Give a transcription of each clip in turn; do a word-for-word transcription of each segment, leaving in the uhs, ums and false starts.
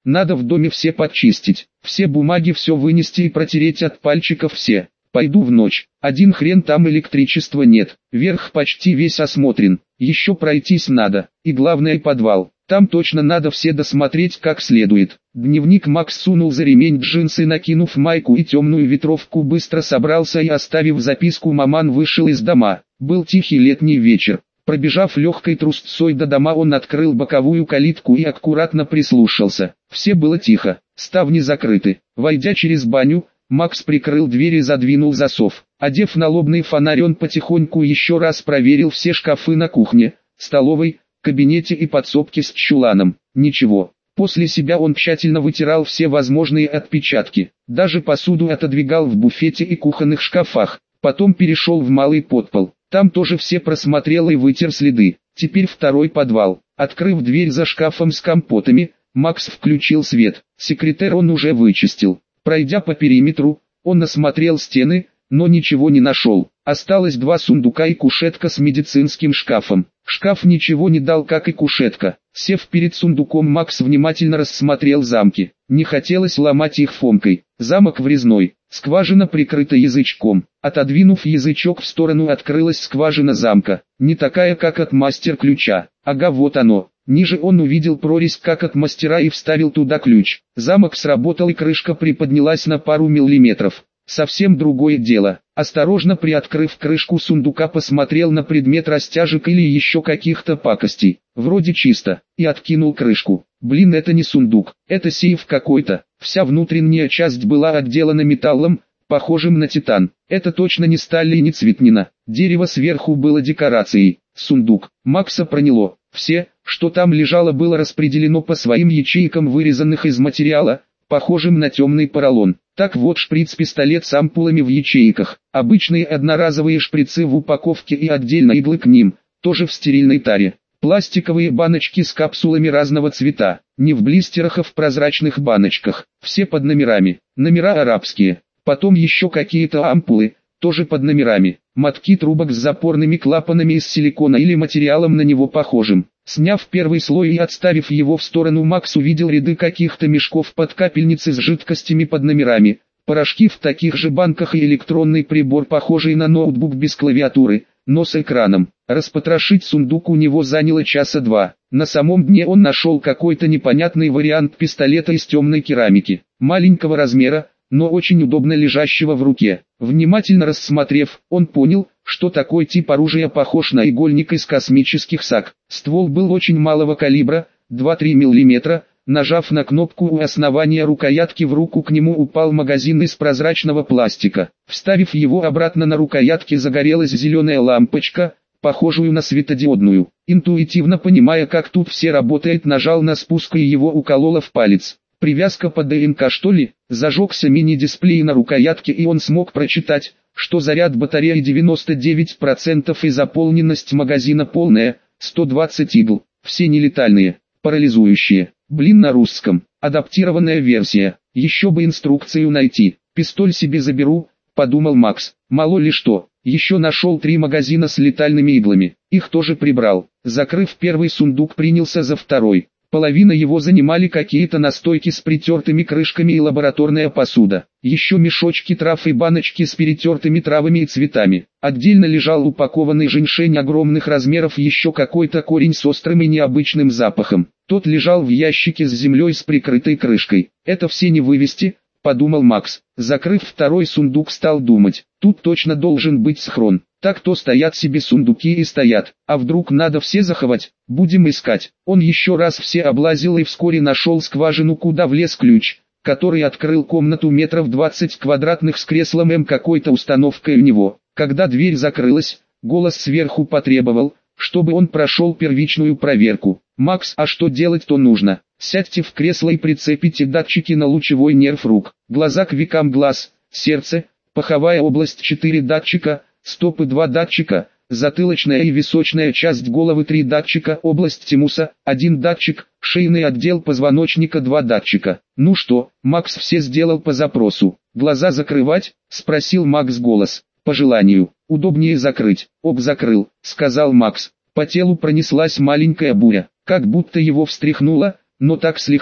Надо в доме все подчистить, все бумаги все вынести и протереть от пальчиков все. Пойду в ночь, один хрен там электричества нет, верх почти весь осмотрен, еще пройтись надо, и главное подвал, там точно надо все досмотреть как следует. Дневник Макс сунул за ремень джинсы, накинув майку и темную ветровку, быстро собрался и, оставив записку, маман вышел из дома. Был тихий летний вечер. Пробежав легкой трусцой до дома, он открыл боковую калитку и аккуратно прислушался. Все было тихо, ставни закрыты. Войдя через баню, Макс прикрыл дверь и задвинул засов. Одев налобный фонарь, он потихоньку еще раз проверил все шкафы на кухне, столовой, кабинете и подсобке с чуланом. Ничего. После себя он тщательно вытирал все возможные отпечатки. Даже посуду отодвигал в буфете и кухонных шкафах. Потом перешел в малый подпол. Там тоже все просмотрел и вытер следы. Теперь второй подвал. Открыв дверь за шкафом с компотами, Макс включил свет. Секретер он уже вычистил. Пройдя по периметру, он осмотрел стены, но ничего не нашел. Осталось два сундука и кушетка с медицинским шкафом. Шкаф ничего не дал, как и кушетка. Сев перед сундуком, Макс внимательно рассмотрел замки. Не хотелось ломать их фомкой. Замок врезной, скважина прикрыта язычком. Отодвинув язычок в сторону, открылась скважина замка. Не такая, как от мастер-ключа. Ага, вот оно. Ниже он увидел прорезь, как от мастера, и вставил туда ключ. Замок сработал и крышка приподнялась на пару миллиметров. Совсем другое дело. Осторожно приоткрыв крышку сундука, посмотрел на предмет растяжек или еще каких-то пакостей. Вроде чисто. И откинул крышку. Блин, это не сундук, это сейф какой-то. Вся внутренняя часть была отделана металлом, похожим на титан. Это точно не сталь и не цветнина. Дерево сверху было декорацией. Сундук. Макса проняло. Все, что там лежало, было распределено по своим ячейкам, вырезанных из материала, похожим на темный поролон. Так вот, шприц-пистолет с ампулами в ячейках, обычные одноразовые шприцы в упаковке и отдельно иглы к ним, тоже в стерильной таре. Пластиковые баночки с капсулами разного цвета, не в блистерах, а в прозрачных баночках, все под номерами, номера арабские. Потом еще какие-то ампулы, тоже под номерами, мотки трубок с запорными клапанами из силикона или материалом на него похожим. Сняв первый слой и отставив его в сторону, Макс увидел ряды каких-то мешков под капельницы с жидкостями под номерами, порошки в таких же банках и электронный прибор, похожий на ноутбук без клавиатуры, но с экраном. Распотрошить сундук у него заняло часа два. На самом дне он нашел какой-то непонятный вариант пистолета из темной керамики, маленького размера, но очень удобно лежащего в руке. Внимательно рассмотрев, он понял, что такой тип оружия похож на игольник из космических саг. Ствол был очень малого калибра, два-три миллиметра. Нажав на кнопку у основания рукоятки, в руку к нему упал магазин из прозрачного пластика. Вставив его обратно, на рукоятке загорелась зеленая лампочка, похожую на светодиодную. Интуитивно понимая, как тут все работает, нажал на спуск, и его укололо в палец. Привязка по ДНК, что ли? Зажегся мини-дисплей на рукоятке, и он смог прочитать, что заряд батареи девяносто девять процентов и заполненность магазина полная, сто двадцать игл, все нелетальные, парализующие. Блин, на русском, адаптированная версия, еще бы инструкцию найти. Пистоль себе заберу, подумал Макс, мало ли что. Еще нашел три магазина с летальными иглами, их тоже прибрал. Закрыв первый сундук, принялся за второй. Половина его занимали какие-то настойки с притертыми крышками и лабораторная посуда. Еще мешочки трав и баночки с перетертыми травами и цветами. Отдельно лежал упакованный женьшень огромных размеров, еще какой-то корень с острым и необычным запахом. Тот лежал в ящике с землей с прикрытой крышкой. Это все не вывести, подумал Макс. Закрыв второй сундук, стал думать. Тут точно должен быть схрон. Так то стоят себе сундуки и стоят. А вдруг надо все заховать? Будем искать. Он еще раз все облазил и вскоре нашел скважину, куда влез ключ, который открыл комнату метров двадцать квадратных с креслом М, какой-то установкой у него. Когда дверь закрылась, голос сверху потребовал, чтобы он прошел первичную проверку. «Макс, а что делать-то нужно? Сядьте в кресло и прицепите датчики на лучевой нерв рук, глаза к векам глаз, сердце, паховая область четыре датчика, стопы два датчика, затылочная и височная часть головы три датчика, область тимуса один датчик, шейный отдел позвоночника два датчика». «Ну что, Макс все сделал по запросу. Глаза закрывать?» — спросил Макс голос. «По желанию. Удобнее закрыть». «Об, закрыл», — сказал Макс. По телу пронеслась маленькая буря, как будто его встряхнуло, но так слегка.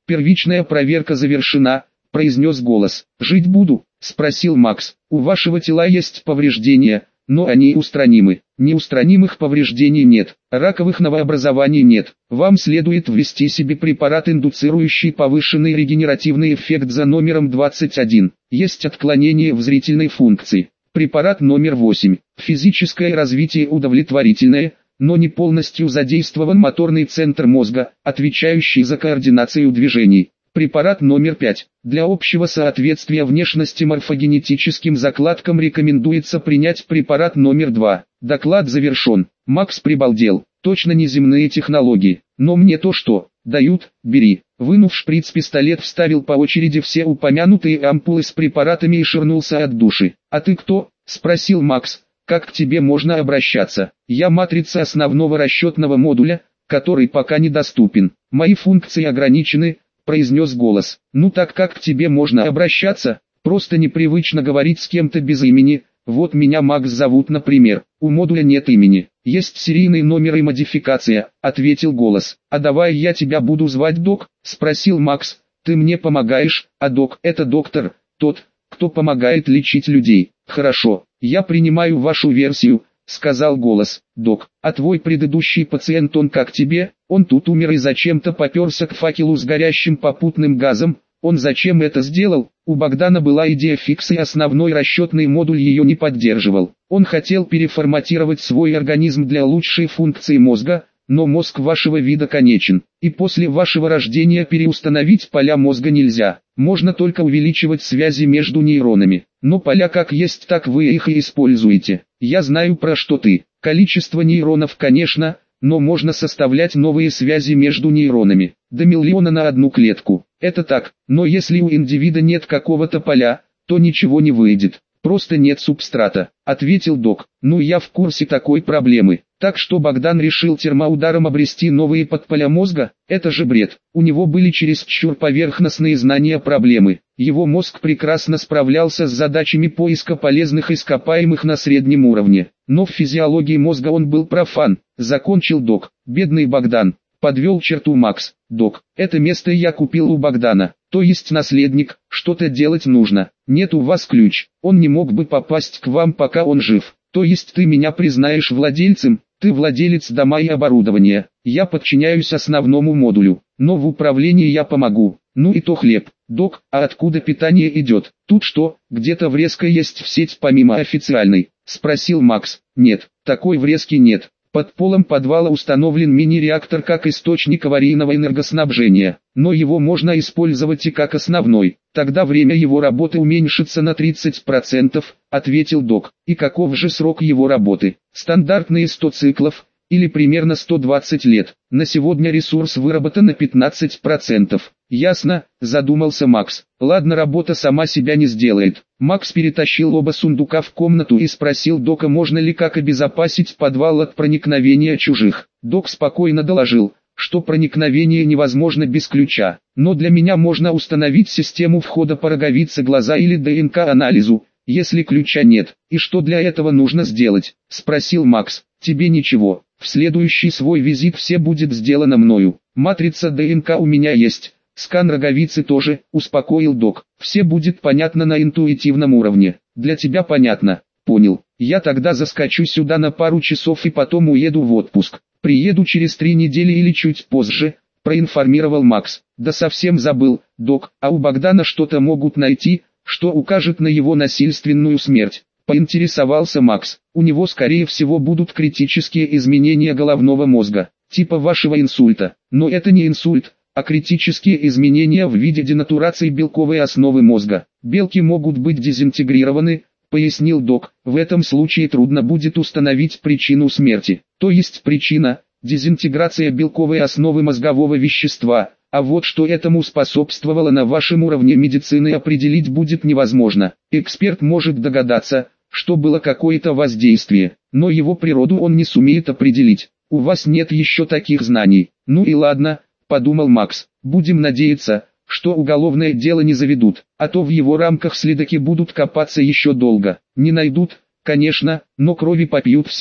Первичная проверка завершена, произнес голос. Жить буду? Спросил Макс. У вашего тела есть повреждения, но они устранимы. Неустранимых повреждений нет, раковых новообразований нет. Вам следует ввести себе препарат, индуцирующий повышенный регенеративный эффект за номером двадцать один. Есть отклонение в зрительной функции. Препарат номер восемь. Физическое развитие удовлетворительное, но не полностью задействован моторный центр мозга, отвечающий за координацию движений. Препарат номер пять. Для общего соответствия внешности морфогенетическим закладкам рекомендуется принять препарат номер два. Доклад завершен. Макс прибалдел. Точно неземные технологии. Но мне то что дают, бери. Вынув шприц-пистолет, вставил по очереди все упомянутые ампулы с препаратами и ширнулся от души. «А ты кто?» – спросил Макс. «Как к тебе можно обращаться?» «Я матрица основного расчетного модуля, который пока недоступен. Мои функции ограничены», – произнес голос. «Ну так как к тебе можно обращаться? Просто непривычно говорить с кем-то без имени. Вот меня Макс зовут, например. У модуля нет имени. Есть серийный номер и модификация», – ответил голос. «А давай я тебя буду звать Док?» – спросил Макс. «Ты мне помогаешь, а Док – это доктор, тот, кто помогает лечить людей». «Хорошо, я принимаю вашу версию», — сказал голос. «Док, а твой предыдущий пациент, он как тебе? Он тут умер и зачем-то поперся к факелу с горящим попутным газом. Он зачем это сделал?» У Богдана была идея фикс, и основной расчетный модуль ее не поддерживал. Он хотел переформатировать свой организм для лучшей функции мозга, но мозг вашего вида конечен, и после вашего рождения переустановить поля мозга нельзя. Можно только увеличивать связи между нейронами. Но поля как есть, так вы их и используете. Я знаю, про что ты. Количество нейронов, конечно, но можно составлять новые связи между нейронами. До миллиона на одну клетку. Это так, но если у индивида нет какого-то поля, то ничего не выйдет. Просто нет субстрата, ответил док. Ну я в курсе такой проблемы. Так что Богдан решил термоударом обрести новые подполя мозга? Это же бред. У него были чересчур поверхностные знания проблемы. Его мозг прекрасно справлялся с задачами поиска полезных ископаемых на среднем уровне. Но в физиологии мозга он был профан, закончил док. Бедный Богдан. Подвел черту Макс. Док, это место я купил у Богдана, то есть наследник, что-то делать нужно. Нет у вас ключ, он не мог бы попасть к вам, пока он жив. То есть ты меня признаешь владельцем? Ты владелец дома и оборудования. Я подчиняюсь основному модулю, но в управлении я помогу. Ну и то хлеб. Док, а откуда питание идет? Тут что, где-то врезка есть в сеть помимо официальной? Спросил Макс. Нет, такой врезки нет. Под полом подвала установлен мини-реактор как источник аварийного энергоснабжения, но его можно использовать и как основной. Тогда время его работы уменьшится на тридцать процентов, ответил док. И каков же срок его работы? Стандартные сто циклов, или примерно сто двадцать лет. На сегодня ресурс выработан на пятнадцать процентов. Ясно, задумался Макс. Ладно, работа сама себя не сделает. Макс перетащил оба сундука в комнату и спросил дока, можно ли как обезопасить подвал от проникновения чужих. Док спокойно доложил, что проникновение невозможно без ключа. Но для меня можно установить систему входа по роговице глаза или ДНК-анализу, если ключа нет. И что для этого нужно сделать? Спросил Макс. Тебе ничего. В следующий свой визит все будет сделано мною. Матрица ДНК у меня есть. Скан роговицы тоже, успокоил док. Все будет понятно на интуитивном уровне. Для тебя понятно? Понял. Я тогда заскочу сюда на пару часов и потом уеду в отпуск. Приеду через три недели или чуть позже, проинформировал Макс. Да совсем забыл, док, а у Богдана что-то могут найти, что укажет на его насильственную смерть. Поинтересовался Макс. У него скорее всего будут критические изменения головного мозга, типа вашего инсульта. Но это не инсульт, а критические изменения в виде денатурации белковой основы мозга. Белки могут быть дезинтегрированы, пояснил док. В этом случае трудно будет установить причину смерти. То есть причина – дезинтеграция белковой основы мозгового вещества. А вот что этому способствовало на вашем уровне медицины, определить будет невозможно. Эксперт может догадаться, что было какое-то воздействие, но его природу он не сумеет определить. У вас нет еще таких знаний. Ну и ладно, подумал Макс. Будем надеяться, что уголовное дело не заведут, а то в его рамках следаки будут копаться еще долго. Не найдут, конечно, но крови попьют всем.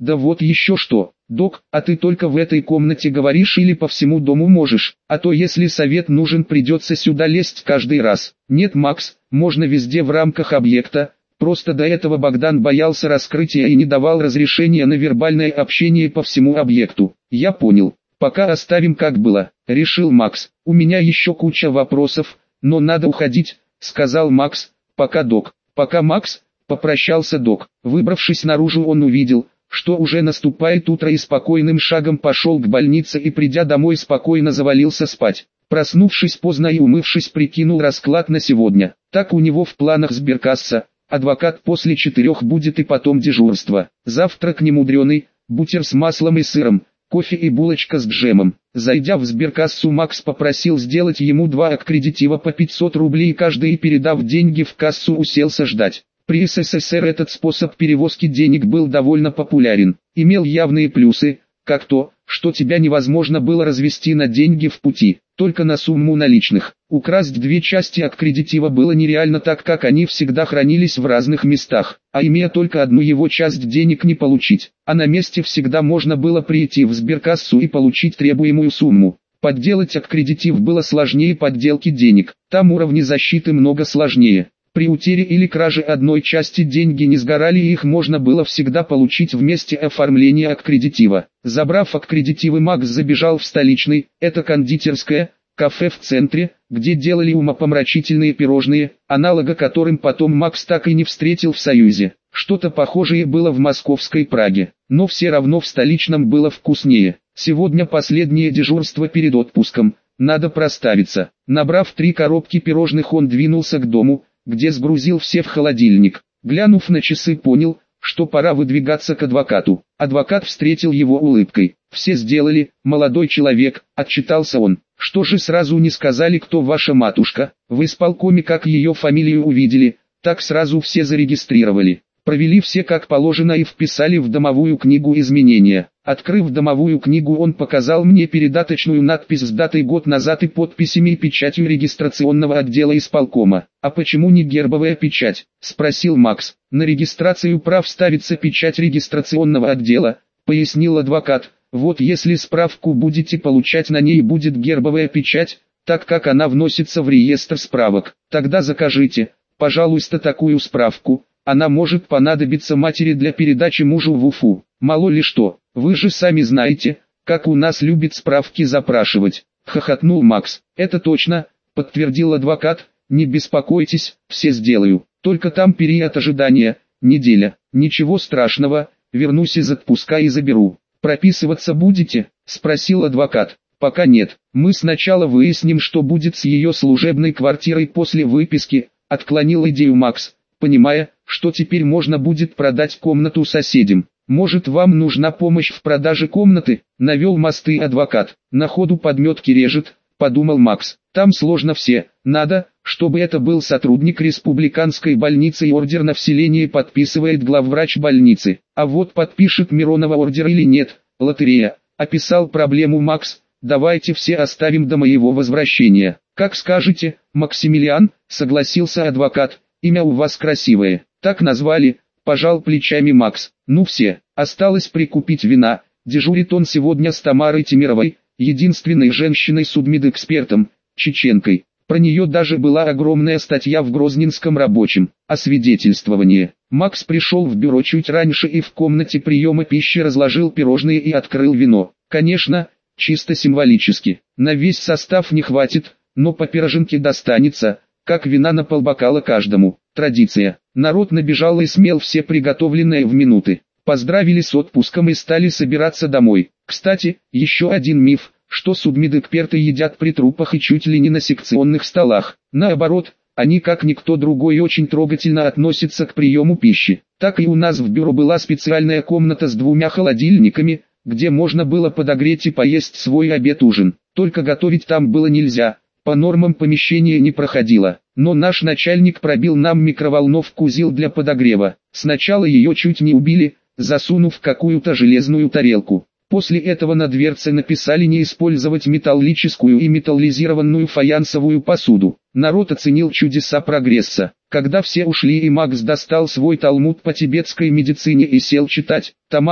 Да вот еще что, док, а ты только в этой комнате говоришь или по всему дому можешь, а то если совет нужен, придется сюда лезть каждый раз. Нет, Макс, можно везде в рамках объекта, просто до этого Богдан боялся раскрытия и не давал разрешения на вербальное общение по всему объекту. Я понял, пока оставим как было, решил Макс. У меня еще куча вопросов, но надо уходить, сказал Макс. Пока, док. Пока, Макс, попрощался док. Выбравшись наружу, он увидел, что уже наступает утро, и спокойным шагом пошел к больнице и, придя домой, спокойно завалился спать. Проснувшись поздно и умывшись, прикинул расклад на сегодня. Так у него в планах сберкасса, адвокат после четырех будет и потом дежурство. Завтрак немудреный, бутер с маслом и сыром, кофе и булочка с джемом. Зайдя в сберкассу, Макс попросил сделать ему два аккредитива по пятьсот рублей каждый и, передав деньги в кассу, уселся ждать. При СССР этот способ перевозки денег был довольно популярен, имел явные плюсы, как то, что тебя невозможно было развести на деньги в пути, только на сумму наличных. Украсть две части аккредитива было нереально, так как они всегда хранились в разных местах, а имея только одну его часть, денег не получить, а на месте всегда можно было прийти в сберкассу и получить требуемую сумму. Подделать аккредитив было сложнее подделки денег, там уровни защиты много сложнее. При утере или краже одной части деньги не сгорали, и их можно было всегда получить в месте оформления аккредитива. Забрав аккредитивы, Макс забежал в столичный, это кондитерское, кафе в центре, где делали умопомрачительные пирожные, аналога которым потом Макс так и не встретил в Союзе. Что-то похожее было в московской Праге, но все равно в столичном было вкуснее. Сегодня последнее дежурство перед отпуском, надо проставиться. Набрав три коробки пирожных, он двинулся к дому, где сгрузил все в холодильник. Глянув на часы, понял, что пора выдвигаться к адвокату. Адвокат встретил его улыбкой. «Все сделали, молодой человек», — отчитался он. «Что же сразу не сказали, кто ваша матушка? В исполкоме как ее фамилию увидели, так сразу все зарегистрировали. Провели все как положено и вписали в домовую книгу изменения». Открыв домовую книгу, он показал мне передаточную надпись с датой год назад и подписями и печатью регистрационного отдела исполкома. «А почему не гербовая печать?» — спросил Макс. «На регистрацию прав ставится печать регистрационного отдела», — пояснил адвокат. «Вот если справку будете получать, на ней будет гербовая печать, так как она вносится в реестр справок. Тогда закажите, пожалуйста, такую справку. Она может понадобиться матери для передачи мужу в Уфу. Мало ли что, вы же сами знаете, как у нас любят справки запрашивать», — хохотнул Макс. «Это точно», — подтвердил адвокат. «Не беспокойтесь, все сделаю. Только там период ожидания, неделя. Ничего страшного, вернусь из отпуска и заберу». «Прописываться будете?» — спросил адвокат. «Пока нет. Мы сначала выясним, что будет с ее служебной квартирой после выписки», — отклонил идею Макс, понимая, что теперь можно будет продать комнату соседям. «Может, вам нужна помощь в продаже комнаты?» — навел мосты адвокат. «На ходу подметки режет», — подумал Макс. «Там сложно все. Надо, чтобы это был сотрудник республиканской больницы, и ордер на вселение подписывает главврач больницы. А вот подпишет Миронова ордер или нет, лотерея», — описал проблему Макс. «Давайте все оставим до моего возвращения». «Как скажете, Максимилиан», — согласился адвокат. «Имя у вас красивое». «Так назвали», — пожал плечами Макс. «Ну все, осталось прикупить вина». Дежурит он сегодня с Тамарой Темировой, единственной женщиной-судмедэкспертом, чеченкой. Про нее даже была огромная статья в Грозненском рабочем. Освидетельствование. Макс пришел в бюро чуть раньше и в комнате приема пищи разложил пирожные и открыл вино. Конечно, чисто символически. На весь состав не хватит, но по пироженке достанется, как вина на полбокала каждому. Традиция. Народ набежал и смел все приготовленное в минуты. Поздравили с отпуском и стали собираться домой. Кстати, еще один миф, что судмедэксперты едят при трупах и чуть ли не на секционных столах. Наоборот, они как никто другой очень трогательно относятся к приему пищи. Так и у нас в бюро была специальная комната с двумя холодильниками, где можно было подогреть и поесть свой обед-ужин. Только готовить там было нельзя, по нормам помещение не проходило. Но наш начальник пробил нам микроволновку ЗИЛ для подогрева. Сначала ее чуть не убили, засунув какую-то железную тарелку. После этого на дверце написали не использовать металлическую и металлизированную фаянсовую посуду. Народ оценил чудеса прогресса. Когда все ушли и Макс достал свой талмуд по тибетской медицине и сел читать, Тамара,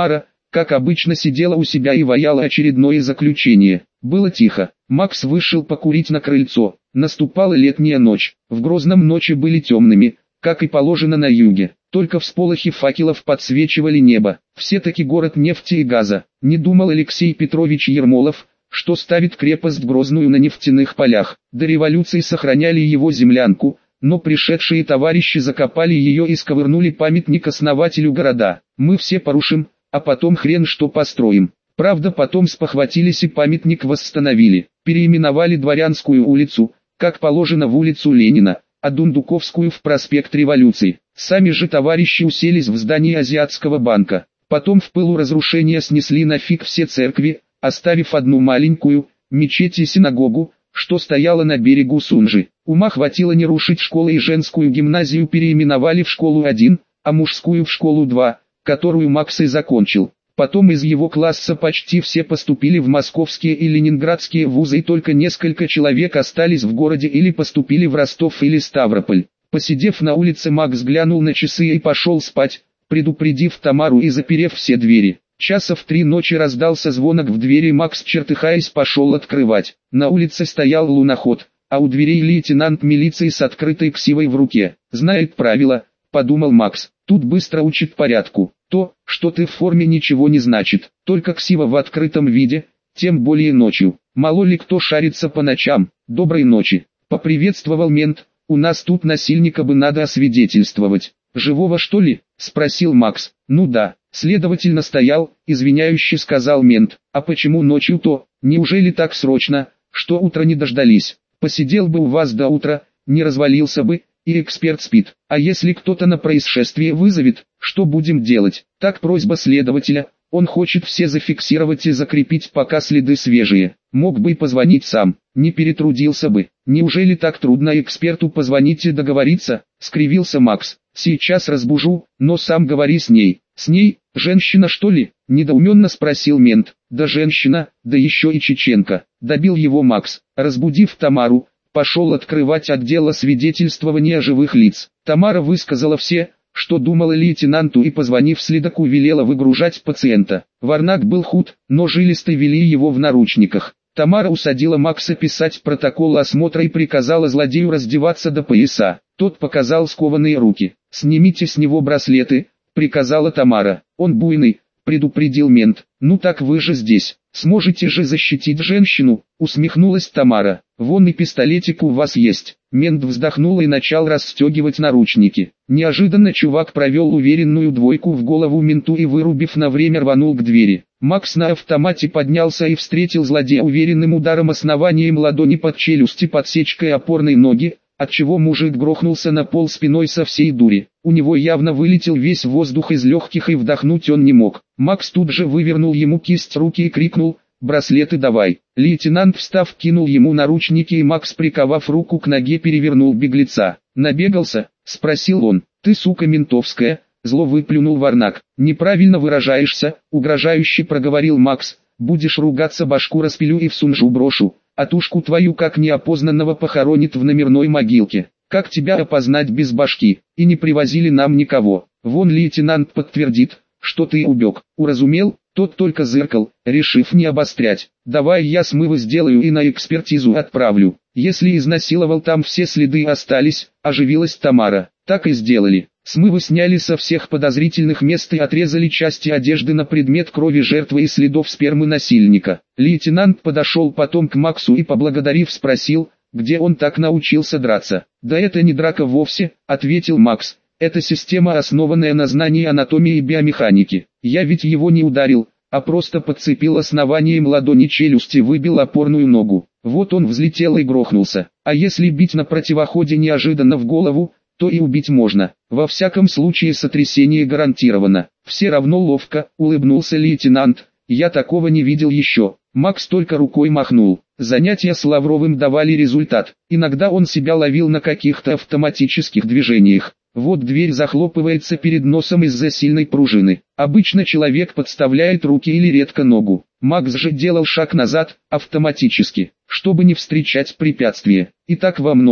как обычно, сидела у себя и ваяла очередное заключение. Было тихо. Макс вышел покурить на крыльцо. Наступала летняя ночь. В Грозном ночи были темными, как и положено на юге. Только всполохи факелов подсвечивали небо. Все-таки город нефти и газа. Не думал Алексей Петрович Ермолов, что ставит крепость Грозную на нефтяных полях. До революции сохраняли его землянку, но пришедшие товарищи закопали ее и сковырнули памятник основателю города. Мы все порушим, а потом хрен что построим. Правда, потом спохватились и памятник восстановили. Переименовали Дворянскую улицу, как положено, в улицу Ленина, а Дундуковскую в проспект Революции. Сами же товарищи уселись в здании Азиатского банка. Потом в пылу разрушения снесли нафиг все церкви, оставив одну маленькую, мечеть и синагогу, что стояла на берегу Сунжи. Ума хватило не рушить школы, и женскую гимназию переименовали в школу один, а мужскую в школу два, которую Макс и закончил. Потом из его класса почти все поступили в московские и ленинградские вузы, и только несколько человек остались в городе или поступили в Ростов или Ставрополь. Посидев на улице, Макс глянул на часы и пошел спать, предупредив Тамару и заперев все двери. Часа в три ночи раздался звонок в двери, Макс, чертыхаясь, пошел открывать. На улице стоял луноход, а у дверей лейтенант милиции с открытой ксивой в руке. «Знает правила», — подумал Макс, — «тут быстро учит порядку. То, что ты в форме, ничего не значит, только ксива в открытом виде, тем более ночью. Мало ли кто шарится по ночам. Доброй ночи», — поприветствовал мент. «У нас тут насильника бы надо освидетельствовать». «Живого, что ли?» — спросил Макс. «Ну да». Следователь настоял, извиняюще сказал мент. «А почему ночью-то? Неужели так срочно, что утра не дождались? Посидел бы у вас до утра, не развалился бы, и эксперт спит. А если кто-то на происшествие вызовет, что будем делать?» Так просьба следователя, он хочет все зафиксировать и закрепить, пока следы свежие. Мог бы и позвонить сам, не перетрудился бы. «Неужели так трудно эксперту позвонить и договориться?» — скривился Макс. «Сейчас разбужу, но сам говори с ней». «С ней? Женщина, что ли?» — недоуменно спросил мент. «Да женщина, да еще и чеченка», — добил его Макс. Разбудив Тамару, пошел открывать отдел освидетельствования живых лиц. Тамара высказала все, что думала лейтенанту, и, позвонив следаку, велела выгружать пациента. Варнак был худ, но жилисто вели его в наручниках. Тамара усадила Макса писать протокол осмотра и приказала злодею раздеваться до пояса. Тот показал скованные руки. «Снимите с него браслеты», — приказала Тамара. «Он буйный», — предупредил мент. «Ну так вы же здесь, сможете же защитить женщину», — усмехнулась Тамара. «Вон и пистолетик у вас есть». Мент вздохнул и начал расстегивать наручники. Неожиданно чувак провел уверенную двойку в голову менту и, вырубив на время, рванул к двери. Макс на автомате поднялся и встретил злодея уверенным ударом основанием ладони под челюсти, подсечкой опорной ноги, отчего мужик грохнулся на пол спиной со всей дури. У него явно вылетел весь воздух из легких, и вдохнуть он не мог. Макс тут же вывернул ему кисть руки и крикнул: «Браслеты давай!». Лейтенант, встав, кинул ему наручники, и Макс, приковав руку к ноге, перевернул беглеца. «Набегался?» — спросил он. «Ты, сука ментовская!» — зло выплюнул Варнак. «Неправильно выражаешься», — угрожающе проговорил Макс. «Будешь ругаться, башку распилю и в Сунжу брошу, а тушку твою как неопознанного похоронит в номерной могилке. Как тебя опознать без башки? И не привозили нам никого. Вон лейтенант подтвердит, что ты убег. Уразумел?» Тот только зыркал, решив не обострять. «Давай я смывы сделаю и на экспертизу отправлю. Если изнасиловал, там все следы остались», — оживилась Тамара. Так и сделали. Смывы сняли со всех подозрительных мест и отрезали части одежды на предмет крови жертвы и следов спермы насильника. Лейтенант подошел потом к Максу и, поблагодарив, спросил, где он так научился драться. «Да это не драка вовсе», — ответил Макс. «Это система, основанная на знании анатомии и биомеханики. Я ведь его не ударил, а просто подцепил основанием ладони челюсти, выбил опорную ногу. Вот он взлетел и грохнулся. А если бить на противоходе неожиданно в голову, то и убить можно. Во всяком случае сотрясение гарантировано». «Все равно ловко», — улыбнулся лейтенант. «Я такого не видел еще». Макс только рукой махнул. Занятия с Лавровым давали результат. Иногда он себя ловил на каких-то автоматических движениях. Вот дверь захлопывается перед носом из-за сильной пружины. Обычно человек подставляет руки или редко ногу. Макс же делал шаг назад, автоматически, чтобы не встречать препятствия. И так во многом.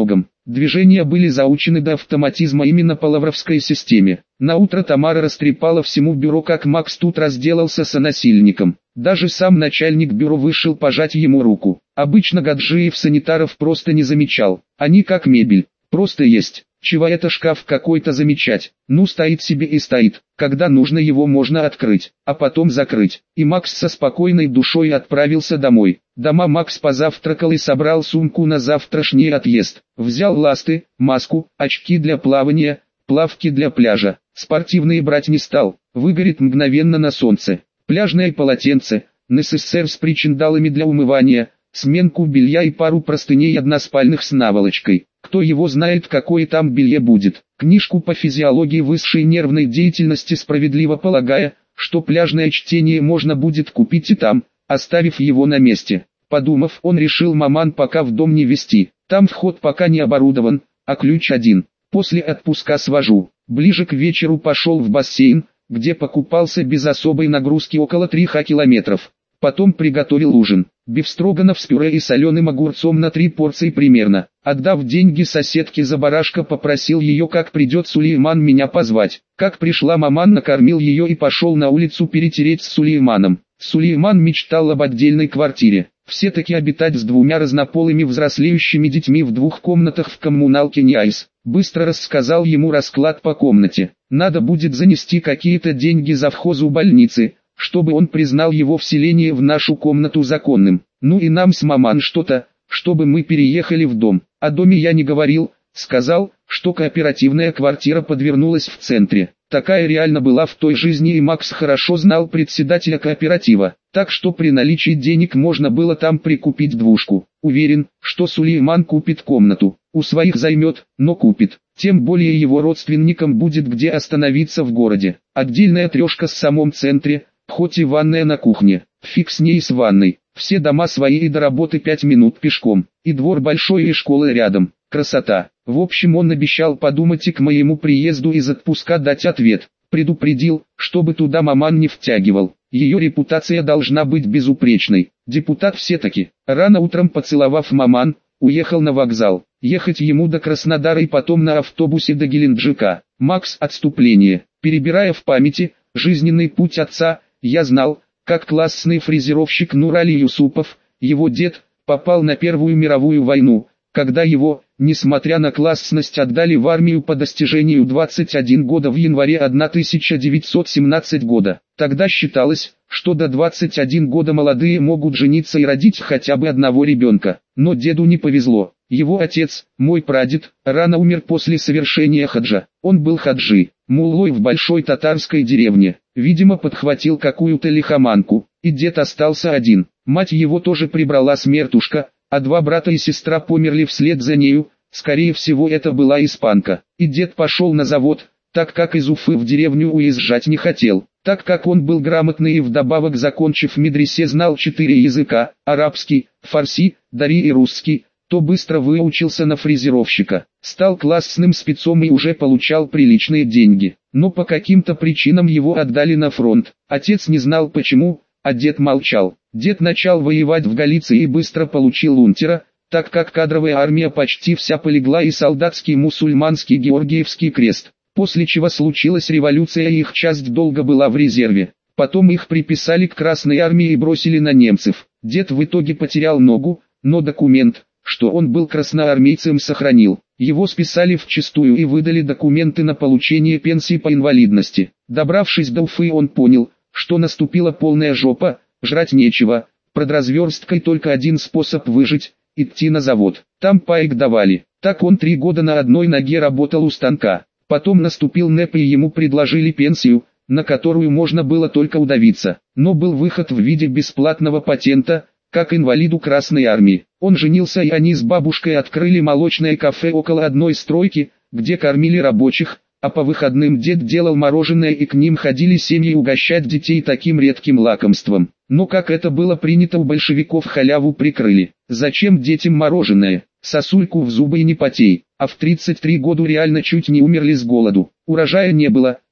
Движения были заучены до автоматизма именно по лавровской системе. Наутро Тамара растрепала всему бюро, как Макс тут разделался с насильником. Даже сам начальник бюро вышел пожать ему руку. Обычно Гаджиев санитаров просто не замечал. Они как мебель, просто есть. Чего это шкаф какой-то замечать? Ну стоит себе и стоит. Когда нужно, его можно открыть, а потом закрыть. И Макс со спокойной душой отправился домой. Дома Макс позавтракал и собрал сумку на завтрашний отъезд. Взял ласты, маску, очки для плавания, плавки для пляжа. Спортивные брать не стал, выгорит мгновенно на солнце. Пляжное полотенце, НССР с причиндалами для умывания, сменку белья и пару простыней односпальных с наволочкой. Кто его знает, какое там белье будет. Книжку по физиологии высшей нервной деятельности, справедливо полагая, что пляжное чтение можно будет купить и там, оставив его на месте. Подумав, он решил маман пока в дом не везти. Там вход пока не оборудован, а ключ один. После отпуска свожу. Ближе к вечеру пошел в бассейн, где покупался без особой нагрузки около трех километров. Потом приготовил ужин. Бифстроганов с пюре и соленым огурцом на три порции примерно. Отдав деньги соседке за барашка, попросил ее, как придет Сулейман, меня позвать. Как пришла маман, накормил ее и пошел на улицу перетереть с Сулейманом. Сулейман мечтал об отдельной квартире. Все-таки обитать с двумя разнополыми взрослеющими детьми в двух комнатах в коммуналке не айс. Быстро рассказал ему расклад по комнате. Надо будет занести какие-то деньги завхозу больницы, чтобы он признал его вселение в нашу комнату законным. Ну и нам с маман что-то, чтобы мы переехали в дом. О доме я не говорил, сказал, что кооперативная квартира подвернулась в центре. Такая реально была в той жизни, и Макс хорошо знал председателя кооператива, так что при наличии денег можно было там прикупить двушку. Уверен, что Сулейман купит комнату, у своих займет, но купит. Тем более его родственникам будет где остановиться в городе. Отдельная трешка в самом центре, хоть и ванная на кухне, фиг с ней с ванной. Все дома свои и до работы пять минут пешком, и двор большой и школа рядом. Красота. В общем, он обещал подумать и к моему приезду из отпуска дать ответ. Предупредил, чтобы туда маман не втягивал. Ее репутация должна быть безупречной. Депутат все-таки. Рано утром, поцеловав маман, уехал на вокзал. Ехать ему до Краснодара и потом на автобусе до Геленджика. Макс, отступление. Перебирая в памяти жизненный путь отца, я знал, как классный фрезеровщик Нурали Юсупов, его дед, попал на Первую мировую войну, когда его, несмотря на классность, отдали в армию по достижению двадцати одного года в январе тысяча девятьсот семнадцатого года. Тогда считалось, что до двадцати одного года молодые могут жениться и родить хотя бы одного ребенка. Но деду не повезло. Его отец, мой прадед, рано умер после совершения хаджа. Он был хаджи, муллой в большой татарской деревне. Видимо, подхватил какую-то лихоманку, и дед остался один. Мать его тоже прибрала смертушка, а два брата и сестра померли вслед за нею. Скорее всего, это была испанка. И дед пошел на завод, так как из Уфы в деревню уезжать не хотел. Так как он был грамотный и вдобавок, закончив медресе, знал четыре языка: арабский, фарси, дари и русский, то быстро выучился на фрезеровщика. Стал классным спецом и уже получал приличные деньги. Но по каким-то причинам его отдали на фронт. Отец не знал почему, а дед молчал. Дед начал воевать в Галиции и быстро получил унтера, так как кадровая армия почти вся полегла, и солдатский мусульманский Георгиевский крест. После чего случилась революция, и их часть долго была в резерве. Потом их приписали к Красной армии и бросили на немцев. Дед в итоге потерял ногу, но документ, что он был красноармейцем, сохранил. Его списали вчистую и выдали документы на получение пенсии по инвалидности. Добравшись до Уфы, он понял, что наступила полная жопа, жрать нечего, продразверсткой только один способ выжить – идти на завод. Там паек давали. Так он три года на одной ноге работал у станка. Потом наступил НЭП, и ему предложили пенсию, на которую можно было только удавиться. Но был выход в виде бесплатного патента, как инвалиду Красной армии. Он женился, и они с бабушкой открыли молочное кафе около одной стройки, где кормили рабочих, а по выходным дед делал мороженое, и к ним ходили семьи угощать детей таким редким лакомством. Но как это было принято у большевиков, халяву прикрыли. Зачем детям мороженое? Сосульку в зубы и не потей. А в тридцать три года реально чуть не умерли с голоду. Урожая не было,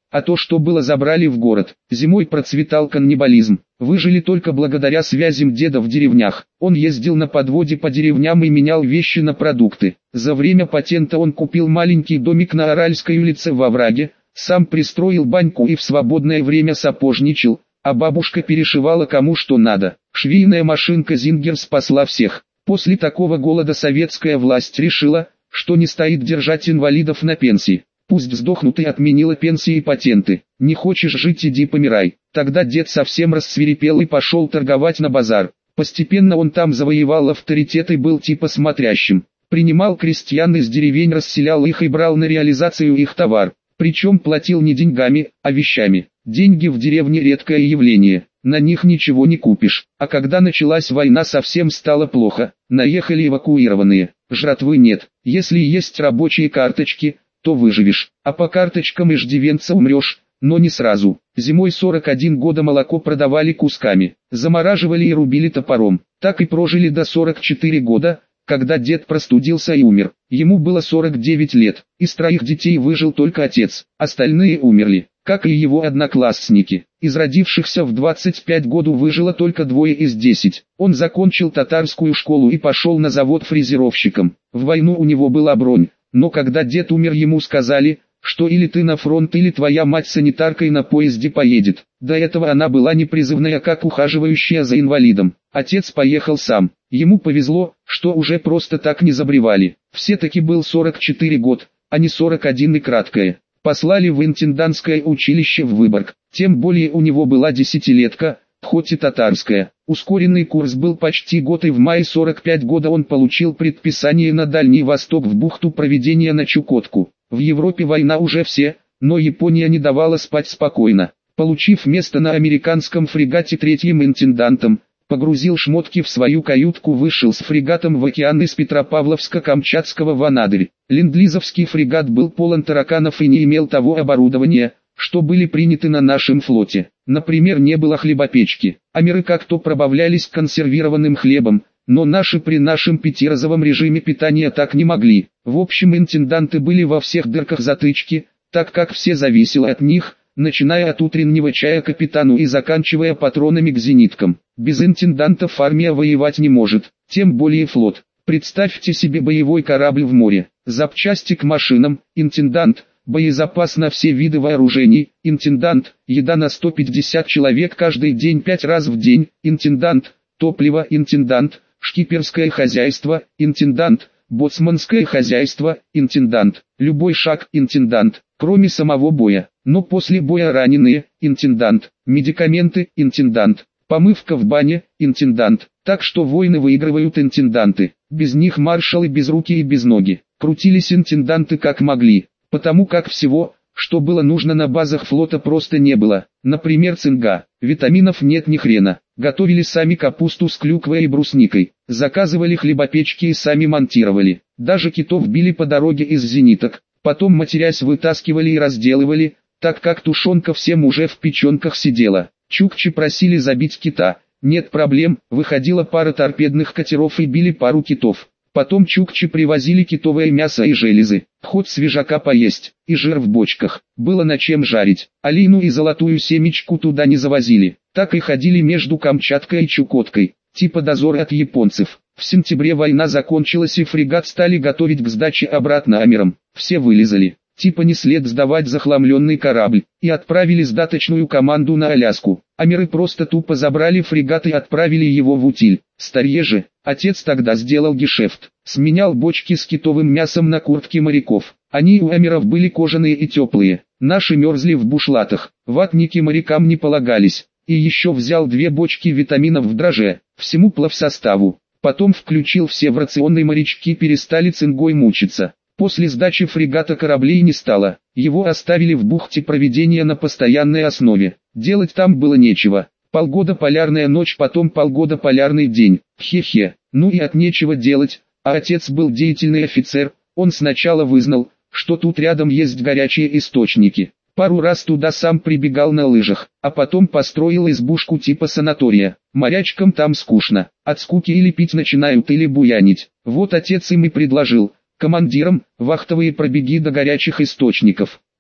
а то, что было, забрали в город. Зимой процветал каннибализм. Выжили только благодаря связям деда в деревнях. Он ездил на подводе по деревням и менял вещи на продукты. За время патента он купил маленький домик на Аральской улице в овраге, сам пристроил баньку и в свободное время сапожничал, а бабушка перешивала кому что надо. Швейная машинка Зингер спасла всех. После такого голода советская власть решила, что не стоит держать инвалидов на пенсии. Пусть сдохнут, и отменила пенсии и патенты. Не хочешь жить — иди помирай. Тогда дед совсем рассвирепел и пошел торговать на базар. Постепенно он там завоевал авторитет и был типа смотрящим. Принимал крестьян из деревень, расселял их и брал на реализацию их товар. Причем платил не деньгами, а вещами. Деньги в деревне редкое явление. На них ничего не купишь. А когда началась война, совсем стало плохо. Наехали эвакуированные. Жратвы нет. Если есть рабочие карточки, то выживешь, а по карточкам иждивенца умрешь, но не сразу. Зимой сорок один года молоко продавали кусками, замораживали и рубили топором. Так и прожили до сорок четыре года, когда дед простудился и умер. Ему было сорок девять лет, из троих детей выжил только отец, остальные умерли, как и его одноклассники. Из родившихся в двадцать пять году выжило только двое из десяти. Он закончил татарскую школу и пошел на завод фрезеровщиком. В войну у него была бронь. Но когда дед умер, ему сказали, что или ты на фронт, или твоя мать санитаркой на поезде поедет. До этого она была не призывная, как ухаживающая за инвалидом. Отец поехал сам. Ему повезло, что уже просто так не забревали. Все-таки был сорок четыре год, а не сорок один и краткое. Послали в интендантское училище в Выборг. Тем более у него была десятилетка, хоть и татарская. Ускоренный курс был почти год, и в мае сорок пять года он получил предписание на Дальний Восток, в бухту проведения на Чукотку. В Европе война уже все, но Япония не давала спать спокойно. Получив место на американском фрегате третьим интендантом, погрузил шмотки в свою каютку, вышел с фрегатом в океан из Петропавловска-Камчатского в Анадырь. Ленд-лизовский фрегат был полон тараканов и не имел того оборудования, что были приняты на нашем флоте. Например, не было хлебопечки. Амеры как-то пробавлялись консервированным хлебом, но наши при нашем пятиразовом режиме питания так не могли. В общем, интенданты были во всех дырках затычки, так как все зависело от них, начиная от утреннего чая капитану и заканчивая патронами к зениткам. Без интендантов армия воевать не может, тем более флот. Представьте себе боевой корабль в море, запчасти к машинам, интендант, боезапас на все виды вооружений, интендант, еда на сто пятьдесят человек каждый день пять раз в день, интендант, топливо, интендант, шкиперское хозяйство, интендант, боцманское хозяйство, интендант, любой шаг, интендант, кроме самого боя, но после боя раненые, интендант, медикаменты, интендант, помывка в бане, интендант, так что войны выигрывают интенданты, без них маршалы без руки и без ноги, крутились интенданты как могли. Потому как всего, что было нужно на базах флота, просто не было. Например, цинга, витаминов нет ни хрена. Готовили сами капусту с клюквой и брусникой. Заказывали хлебопечки и сами монтировали. Даже китов били по дороге из зениток. Потом, матерясь, вытаскивали и разделывали, так как тушенка всем уже в печенках сидела. Чукчи просили забить кита. Нет проблем, выходила пара торпедных катеров и били пару китов. Потом чукчи привозили китовое мясо и железы, хоть свежака поесть, и жир в бочках, было на чем жарить. Алину и золотую семечку туда не завозили, так и ходили между Камчаткой и Чукоткой, типа дозор от японцев. В сентябре война закончилась и фрегат стали готовить к сдаче обратно амерам. Все вылезали, типа не след сдавать захламленный корабль, и отправили сдаточную команду на Аляску. Амеры просто тупо забрали фрегат и отправили его в утиль. Старье же, отец тогда сделал гешефт, сменял бочки с китовым мясом на куртки моряков. Они у амеров были кожаные и теплые, наши мерзли в бушлатах, ватники морякам не полагались. И еще взял две бочки витаминов в драже, всему плавсоставу. Потом включил все в рацион, и морячки перестали цингой мучиться. После сдачи фрегата кораблей не стало, его оставили в бухте проведения на постоянной основе. Делать там было нечего. Полгода полярная ночь, потом полгода полярный день. Хе-хе, ну и от нечего делать, а отец был деятельный офицер, он сначала вызнал, что тут рядом есть горячие источники. Пару раз туда сам прибегал на лыжах, а потом построил избушку типа санатория. Морячкам там скучно, от скуки или пить начинают, или буянить. Вот отец им и предложил: командирам, вахтовые, пробеги до горячих источников.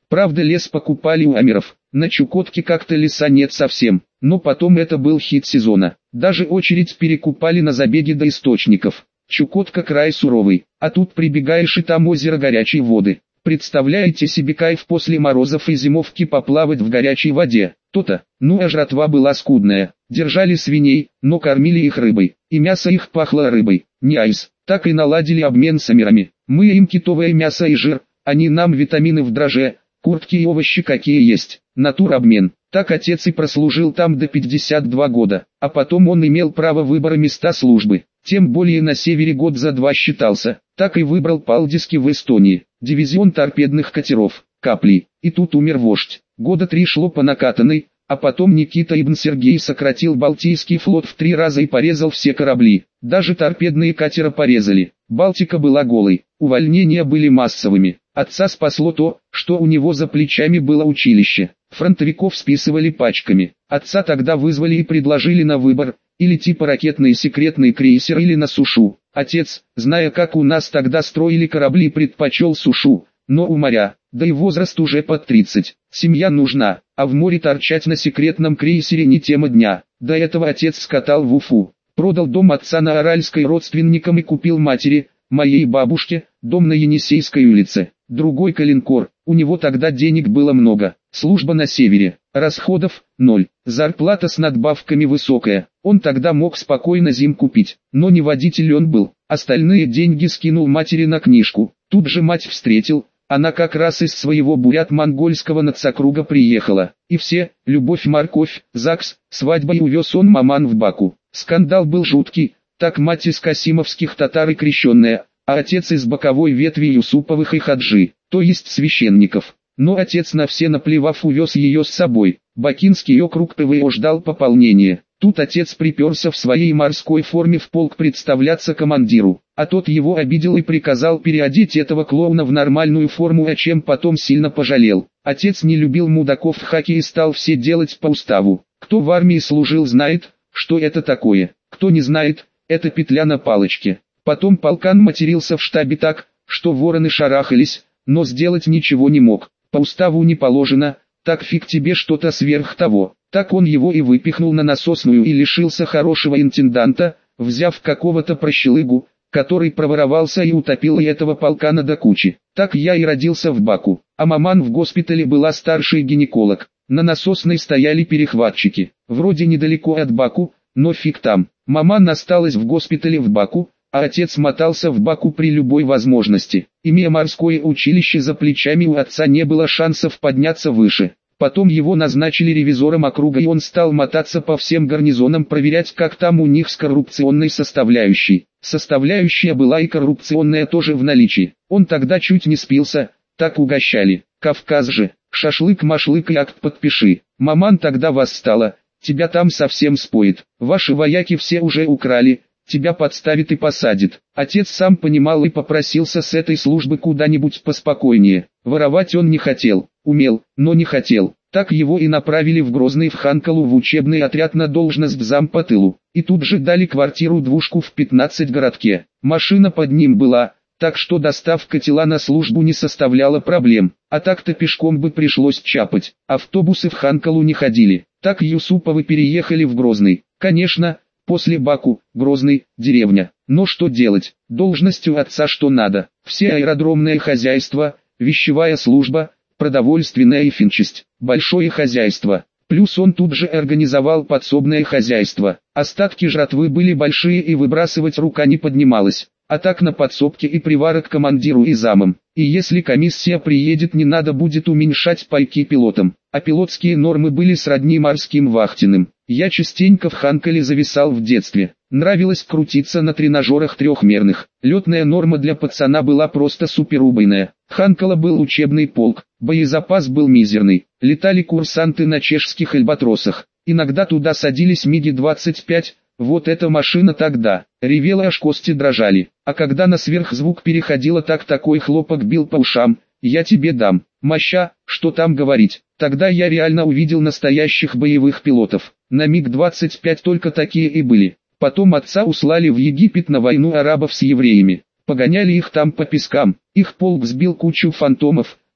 Правда, лес покупали у амеров. На Чукотке как-то леса нет совсем, но потом это был хит сезона. Даже очередь перекупали на забеге до источников. Чукотка край суровый, а тут прибегаешь и там озеро горячей воды. Представляете себе кайф после морозов и зимовки поплавать в горячей воде? То-то. Ну а жратва была скудная. Держали свиней, но кормили их рыбой, и мясо их пахло рыбой. Не айс. Так и наладили обмен с амерами. Мы им китовое мясо и жир, они нам витамины в драже, куртки и овощи какие есть. Натуробмен. Так отец и прослужил там до пятидесяти двух года, а потом он имел право выбора места службы. Тем более на севере год за два считался. Так и выбрал Палдиски в Эстонии, дивизион торпедных катеров, капли. И тут умер вождь. Года три шло по накатанной, а потом Никита Ибн Сергей сократил Балтийский флот в три раза и порезал все корабли. Даже торпедные катера порезали. Балтика была голой, увольнения были массовыми. Отца спасло то, что у него за плечами было училище. Фронтовиков списывали пачками. Отца тогда вызвали и предложили на выбор, или типа ракетный секретный крейсер или на сушу. Отец, зная как у нас тогда строили корабли, предпочел сушу, но у моря, да и возраст уже под тридцать. Семья нужна, а в море торчать на секретном крейсере не тема дня. До этого отец скатал в Уфу, продал дом отца на Аральской родственникам и купил матери, моей бабушке, дом на Енисейской улице. Другой калинкор, у него тогда денег было много, служба на севере, расходов – ноль, зарплата с надбавками высокая, он тогда мог спокойно зим купить, но не водитель он был, остальные деньги скинул матери на книжку, тут же мать встретил, она как раз из своего бурят-монгольского нацокруга приехала, и все, любовь-морковь, ЗАГС, свадьба и увез он маман в Баку, скандал был жуткий, так мать из касимовских татар и крещенная, а отец из боковой ветви Юсуповых и хаджи, то есть священников. Но отец на все наплевав увез ее с собой. Бакинский округ ПВО ждал пополнения. Тут отец приперся в своей морской форме в полк представляться командиру, а тот его обидел и приказал переодеть этого клоуна в нормальную форму, о чем потом сильно пожалел. Отец не любил мудаков в хаке и стал все делать по уставу. Кто в армии служил, знает, что это такое. Кто не знает, это петля на палочке. Потом полкан матерился в штабе так, что вороны шарахались, но сделать ничего не мог. По уставу не положено, так фиг тебе что-то сверх того. Так он его и выпихнул на насосную и лишился хорошего интенданта, взяв какого-то прощелыгу, который проворовался и утопил и этого полкана до кучи. Так я и родился в Баку, а маман в госпитале была старший гинеколог. На насосной стояли перехватчики, вроде недалеко от Баку, но фиг там. Маман осталась в госпитале в Баку, а отец мотался в Баку при любой возможности. Имея морское училище за плечами, у отца не было шансов подняться выше. Потом его назначили ревизором округа, и он стал мотаться по всем гарнизонам, проверять, как там у них с коррупционной составляющей. Составляющая была и коррупционная тоже в наличии. Он тогда чуть не спился, так угощали. Кавказ же, шашлык-машлык и акт подпиши. Маман тогда восстала, тебя там совсем споет. Ваши вояки все уже украли, тебя подставит и посадит. Отец сам понимал и попросился с этой службы куда-нибудь поспокойнее. Воровать он не хотел, умел, но не хотел. Так его и направили в Грозный в Ханкалу в учебный отряд на должность зам по тылу. И тут же дали квартиру-двушку в пятнадцать городке. Машина под ним была, так что доставка тела на службу не составляла проблем. А так-то пешком бы пришлось чапать. Автобусы в Ханкалу не ходили. Так Юсуповы переехали в Грозный. Конечно, после Баку, Грозный, деревня. Но что делать, должность у отца что надо. Все аэродромное хозяйство, вещевая служба, продовольственная и финчесть, большое хозяйство. Плюс он тут же организовал подсобное хозяйство. Остатки жратвы были большие и выбрасывать рука не поднималась. А так на подсобке и приварок командиру и замам. И если комиссия приедет, не надо будет уменьшать пайки пилотам. А пилотские нормы были сродни морским вахтенным. Я частенько в Ханкале зависал в детстве. Нравилось крутиться на тренажерах трехмерных. Летная норма для пацана была просто суперубойная. Ханкала был учебный полк, боезапас был мизерный. Летали курсанты на чешских альбатросах. Иногда туда садились миги двадцать пять. Вот эта машина тогда, ревела, аж кости дрожали, а когда на сверхзвук переходила, так такой хлопок бил по ушам, я тебе дам, моща, что там говорить, тогда я реально увидел настоящих боевых пилотов, на миг двадцать пять только такие и были. Потом отца услали в Египет на войну арабов с евреями, погоняли их там по пескам, их полк сбил кучу фантомов,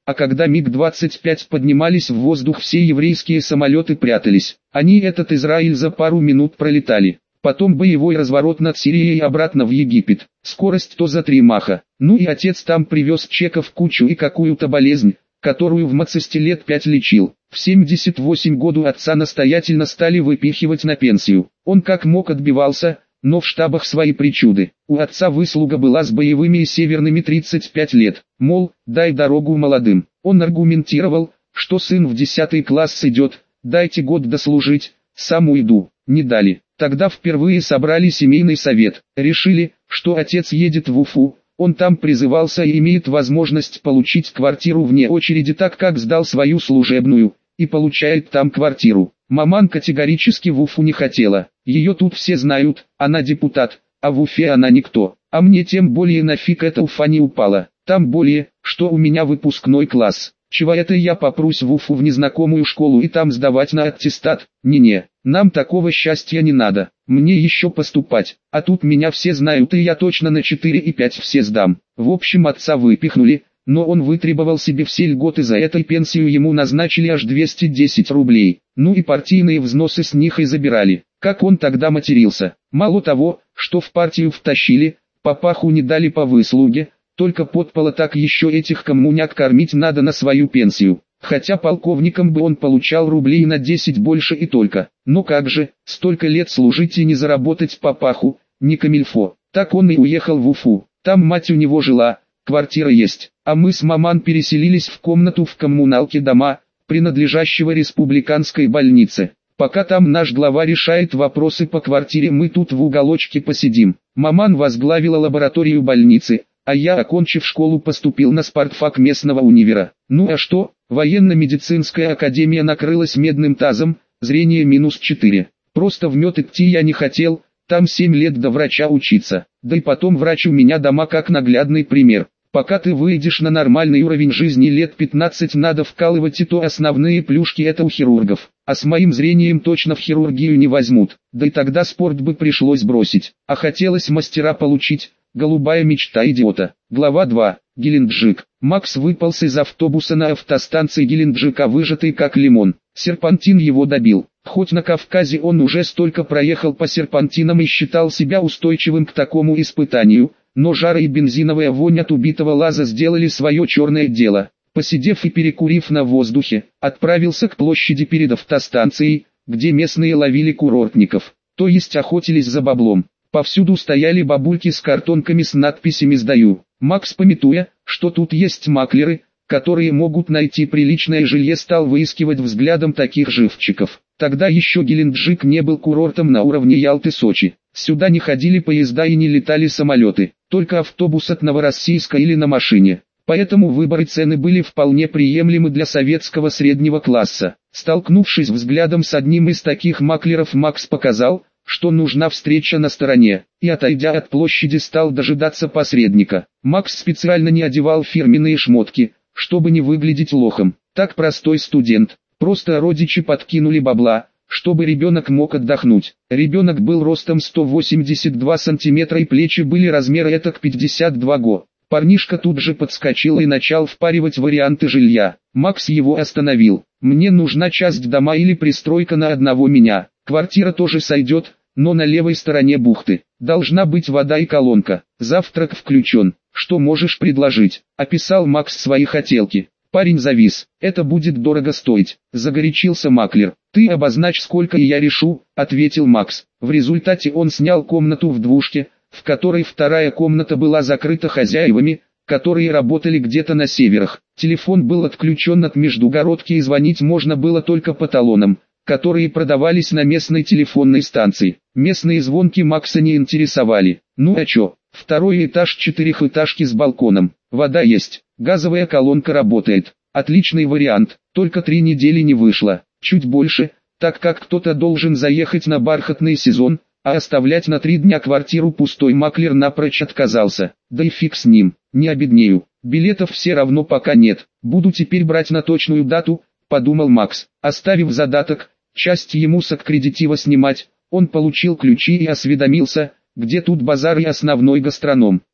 А когда миг двадцать пять поднимались в воздух, все еврейские самолеты прятались. Они этот Израиль за пару минут пролетали. Потом боевой разворот над Сирией и обратно в Египет. Скорость то за три маха. Ну и отец там привез чеков кучу и какую-то болезнь, которую в Мацисте лет пять лечил. В семьдесят восемь году отца настоятельно стали выпихивать на пенсию. Он как мог отбивался, но в штабах свои причуды. У отца выслуга была с боевыми и северными тридцать пять лет. Мол, дай дорогу молодым. Он аргументировал, что сын в десятый класс идет, дайте год дослужить, сам уйду. Не дали. Тогда впервые собрали семейный совет. Решили, что отец едет в Уфу. Он там призывался и имеет возможность получить квартиру вне очереди, так как сдал свою служебную, и получает там квартиру. Маман категорически в Уфу не хотела. Ее тут все знают, она депутат, а в Уфе она никто. А мне тем более нафиг эта Уфа не упала. Там более, что у меня выпускной класс. Чего это я попрусь в Уфу в незнакомую школу и там сдавать на аттестат? Не-не, нам такого счастья не надо. Мне еще поступать, а тут меня все знают, и я точно на четыре и пять все сдам. В общем, отца выпихнули, но он вытребовал себе все льготы, за это и пенсию ему назначили аж двести десять рублей. Ну и партийные взносы с них и забирали. Как он тогда матерился. Мало того, что в партию втащили, папаху не дали по выслуге, только подпола так еще этих коммуняк кормить надо на свою пенсию. Хотя полковником бы он получал рублей на десять больше и только. Но как же, столько лет служить и не заработать папаху, не камильфо. Так он и уехал в Уфу. Там мать у него жила, квартира есть. А мы с маман переселились в комнату в коммуналке дома, принадлежащего республиканской больнице. Пока там наш глава решает вопросы по квартире, мы тут в уголочке посидим. Маман возглавила лабораторию больницы, а я, окончив школу, поступил на спортфак местного универа. Ну а что, военно-медицинская академия накрылась медным тазом, зрение минус четыре. Просто в мед идти я не хотел, там семь лет до врача учиться. Да и потом врач у меня дома как наглядный пример. Пока ты выйдешь на нормальный уровень жизни лет пятнадцать, надо вкалывать, и то основные плюшки это у хирургов. А с моим зрением точно в хирургию не возьмут. Да и тогда спорт бы пришлось бросить. А хотелось мастера получить. Голубая мечта идиота. Глава два. Геленджик. Макс выполз из автобуса на автостанции Геленджика выжатый как лимон. Серпантин его добил. Хоть на Кавказе он уже столько проехал по серпантинам и считал себя устойчивым к такому испытанию, но жара и бензиновая вонь от убитого лаза сделали свое черное дело. Посидев и перекурив на воздухе, отправился к площади перед автостанцией, где местные ловили курортников, то есть охотились за баблом. Повсюду стояли бабульки с картонками с надписями «Сдаю». Макс, памятуя, что тут есть маклеры, которые могут найти приличное жилье, стал выискивать взглядом таких живчиков. Тогда еще Геленджик не был курортом на уровне Ялты-Сочи. Сюда не ходили поезда и не летали самолеты, только автобус от Новороссийска или на машине. Поэтому выбор и цены были вполне приемлемы для советского среднего класса. Столкнувшись взглядом с одним из таких маклеров, Макс показал, что нужна встреча на стороне, и, отойдя от площади, стал дожидаться посредника. Макс специально не одевал фирменные шмотки, чтобы не выглядеть лохом. Так простой студент, просто родичи подкинули бабла, чтобы ребенок мог отдохнуть. Ребенок был ростом сто восемьдесят два сантиметра и плечи были размера этак пятьдесят два го. Парнишка тут же подскочил и начал впаривать варианты жилья. Макс его остановил. «Мне нужна часть дома или пристройка на одного меня. Квартира тоже сойдет, но на левой стороне бухты. Должна быть вода и колонка. Завтрак включен. Что можешь предложить?» Описал Макс свои хотелки. Парень завис. «Это будет дорого стоить», — загорячился маклер. «Ты обозначь сколько и я решу», — ответил Макс. В результате он снял комнату в двушке, в которой вторая комната была закрыта хозяевами, которые работали где-то на северах. Телефон был отключен от междугородки и звонить можно было только по талонам, которые продавались на местной телефонной станции. Местные звонки Макса не интересовали. Ну а чё, второй этаж четырехэтажки с балконом, вода есть, газовая колонка работает. Отличный вариант, только три недели не вышло, чуть больше, так как кто-то должен заехать на бархатный сезон, а оставлять на три дня квартиру пустой маклер напрочь отказался. Да и фиг с ним, не обеднею, билетов все равно пока нет, буду теперь брать на точную дату, подумал Макс. Оставив задаток, часть ему с аккредитива снимать, он получил ключи и осведомился, где тут базар и основной гастроном.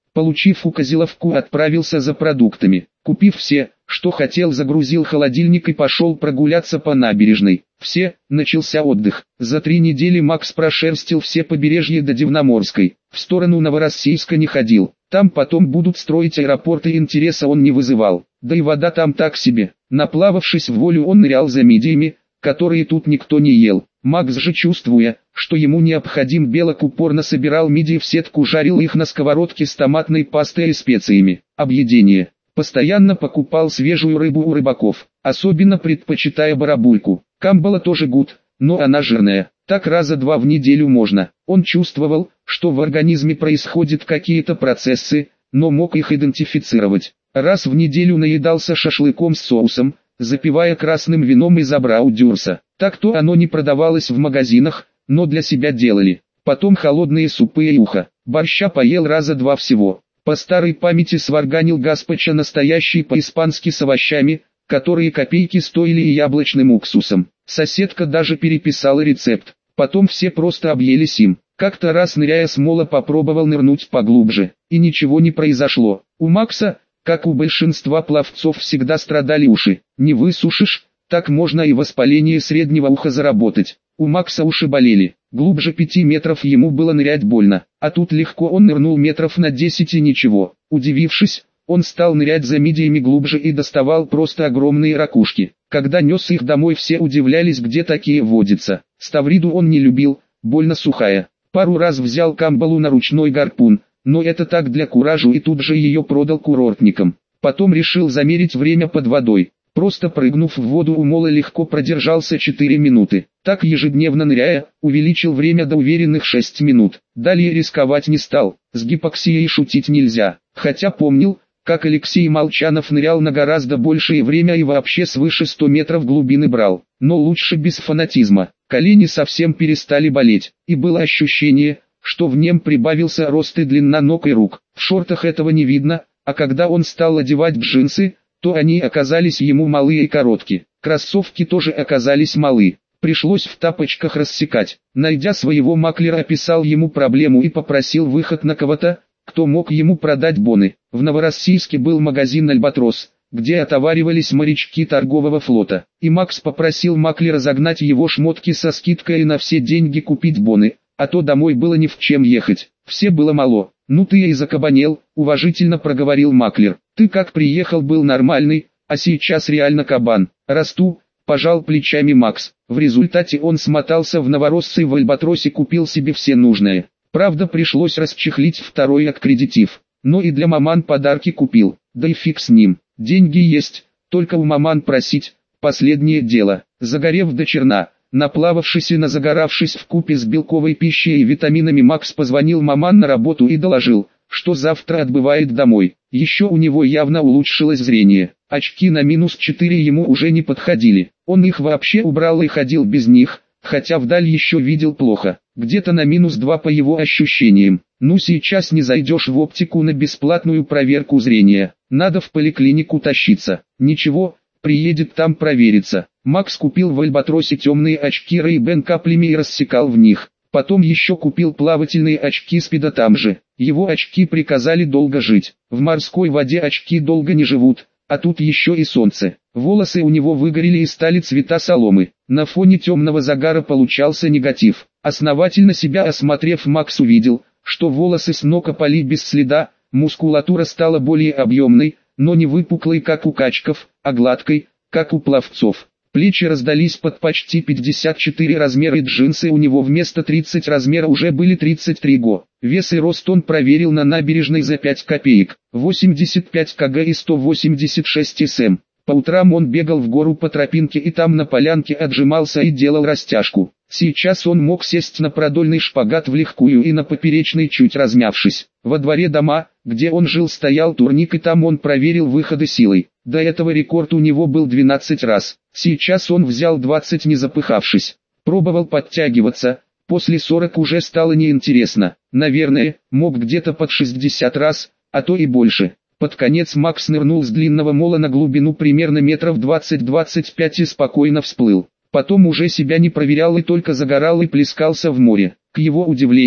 Получив указиловку, отправился за продуктами. Купив все, что хотел, загрузил холодильник и пошел прогуляться по набережной. Все, начался отдых. За три недели Макс прошерстил все побережья до Дивноморской. В сторону Новороссийска не ходил. Там потом будут строить аэропорт, и интереса он не вызывал. Да и вода там так себе. Наплававшись в волю, он нырял за мидиями, которые тут никто не ел. Макс же, чувствуя, что ему необходим белок, упорно собирал мидии в сетку, жарил их на сковородке с томатной пастой и специями. Объедение. Постоянно покупал свежую рыбу у рыбаков, особенно предпочитая барабульку. Камбала тоже гуд, но она жирная. Так раза два в неделю можно. Он чувствовал, что в организме происходят какие-то процессы, но мог их идентифицировать. Раз в неделю наедался шашлыком с соусом, запивая красным вином из Абрау-Дюрса. Так-то оно не продавалось в магазинах, но для себя делали. Потом холодные супы и ухо. Борща поел раза два всего. По старой памяти сварганил гаспачо настоящий по-испански с овощами, которые копейки стоили, и яблочным уксусом. Соседка даже переписала рецепт. Потом все просто объелись им. Как-то раз, ныряя с мола, попробовал нырнуть поглубже, и ничего не произошло. У Макса, как у большинства пловцов, всегда страдали уши. Не высушишь, так можно и воспаление среднего уха заработать. У Макса уши болели. Глубже пяти метров ему было нырять больно, а тут легко он нырнул метров на десять и ничего. Удивившись, он стал нырять за мидиями глубже и доставал просто огромные ракушки. Когда нес их домой, все удивлялись, где такие водятся. Ставриду он не любил, больно сухая. Пару раз взял камбалу на ручной гарпун, но это так для куражу, и тут же ее продал курортникам. Потом решил замерить время под водой. Просто прыгнув в воду у мола, легко продержался четыре минуты. Так, ежедневно ныряя, увеличил время до уверенных шести минут. Далее рисковать не стал, с гипоксией шутить нельзя. Хотя помнил, как Алексей Молчанов нырял на гораздо большее время и вообще свыше ста метров глубины брал. Но лучше без фанатизма. Колени совсем перестали болеть, и было ощущение, что в нем прибавился рост и длина ног и рук. В шортах этого не видно, а когда он стал одевать джинсы, то они оказались ему малые и короткие. Кроссовки тоже оказались малы. Пришлось в тапочках рассекать. Найдя своего маклера, описал ему проблему и попросил выход на кого-то, кто мог ему продать боны. В Новороссийске был магазин «Альбатрос», где отоваривались морячки торгового флота. И Макс попросил маклера загнать его шмотки со скидкой и на все деньги купить боны, а то домой было ни в чем ехать. Все было мало. «Ну ты и закабанел», — уважительно проговорил маклер. «Ты как приехал, был нормальный, а сейчас реально кабан». «Расту», — пожал плечами Макс. В результате он смотался в Новороссы, в Альбатросе купил себе все нужное. Правда, пришлось расчехлить второй аккредитив. Но и для маман подарки купил. Да и фиг с ним. Деньги есть, только у маман просить — последнее дело. Загорев до черна, наплававшись и назагоравшись вкупе с белковой пищей и витаминами, Макс позвонил маман на работу и доложил, что завтра отбывает домой. Еще у него явно улучшилось зрение. Очки на минус четыре ему уже не подходили. Он их вообще убрал и ходил без них, хотя вдаль еще видел плохо. Где-то на минус два по его ощущениям. Ну сейчас не зайдешь в оптику на бесплатную проверку зрения. Надо в поликлинику тащиться. Ничего, приедет там провериться. Макс купил в Альбатросе темные очки Ray-Ban каплями и рассекал в них. Потом еще купил плавательные очки Спида там же. Его очки приказали долго жить. В морской воде очки долго не живут, а тут еще и солнце. Волосы у него выгорели и стали цвета соломы. На фоне темного загара получался негатив. Основательно себя осмотрев, Макс увидел, что волосы с ног опали без следа, мускулатура стала более объемной, но не выпуклой, как у качков, а гладкой, как у пловцов. Плечи раздались под почти пятьдесят четыре размера, и джинсы у него вместо тридцать размера уже были тридцать три го. Вес и рост он проверил на набережной за пять копеек, восемьдесят пять килограммов и сто восемьдесят шесть сантиметров. По утрам он бегал в гору по тропинке и там на полянке отжимался и делал растяжку. Сейчас он мог сесть на продольный шпагат в легкую и на поперечный, чуть размявшись. Во дворе дома, где он жил, стоял турник, и там он проверил выходы силой. До этого рекорд у него был двенадцать раз. Сейчас он взял двадцать, не запыхавшись. Пробовал подтягиваться, после сорок уже стало неинтересно. Наверное, мог где-то под шестьдесят раз, а то и больше. Под конец Макс нырнул с длинного мола на глубину примерно метров двадцать-двадцать пять и спокойно всплыл. Потом уже себя не проверял и только загорал и плескался в море. К его удивлению,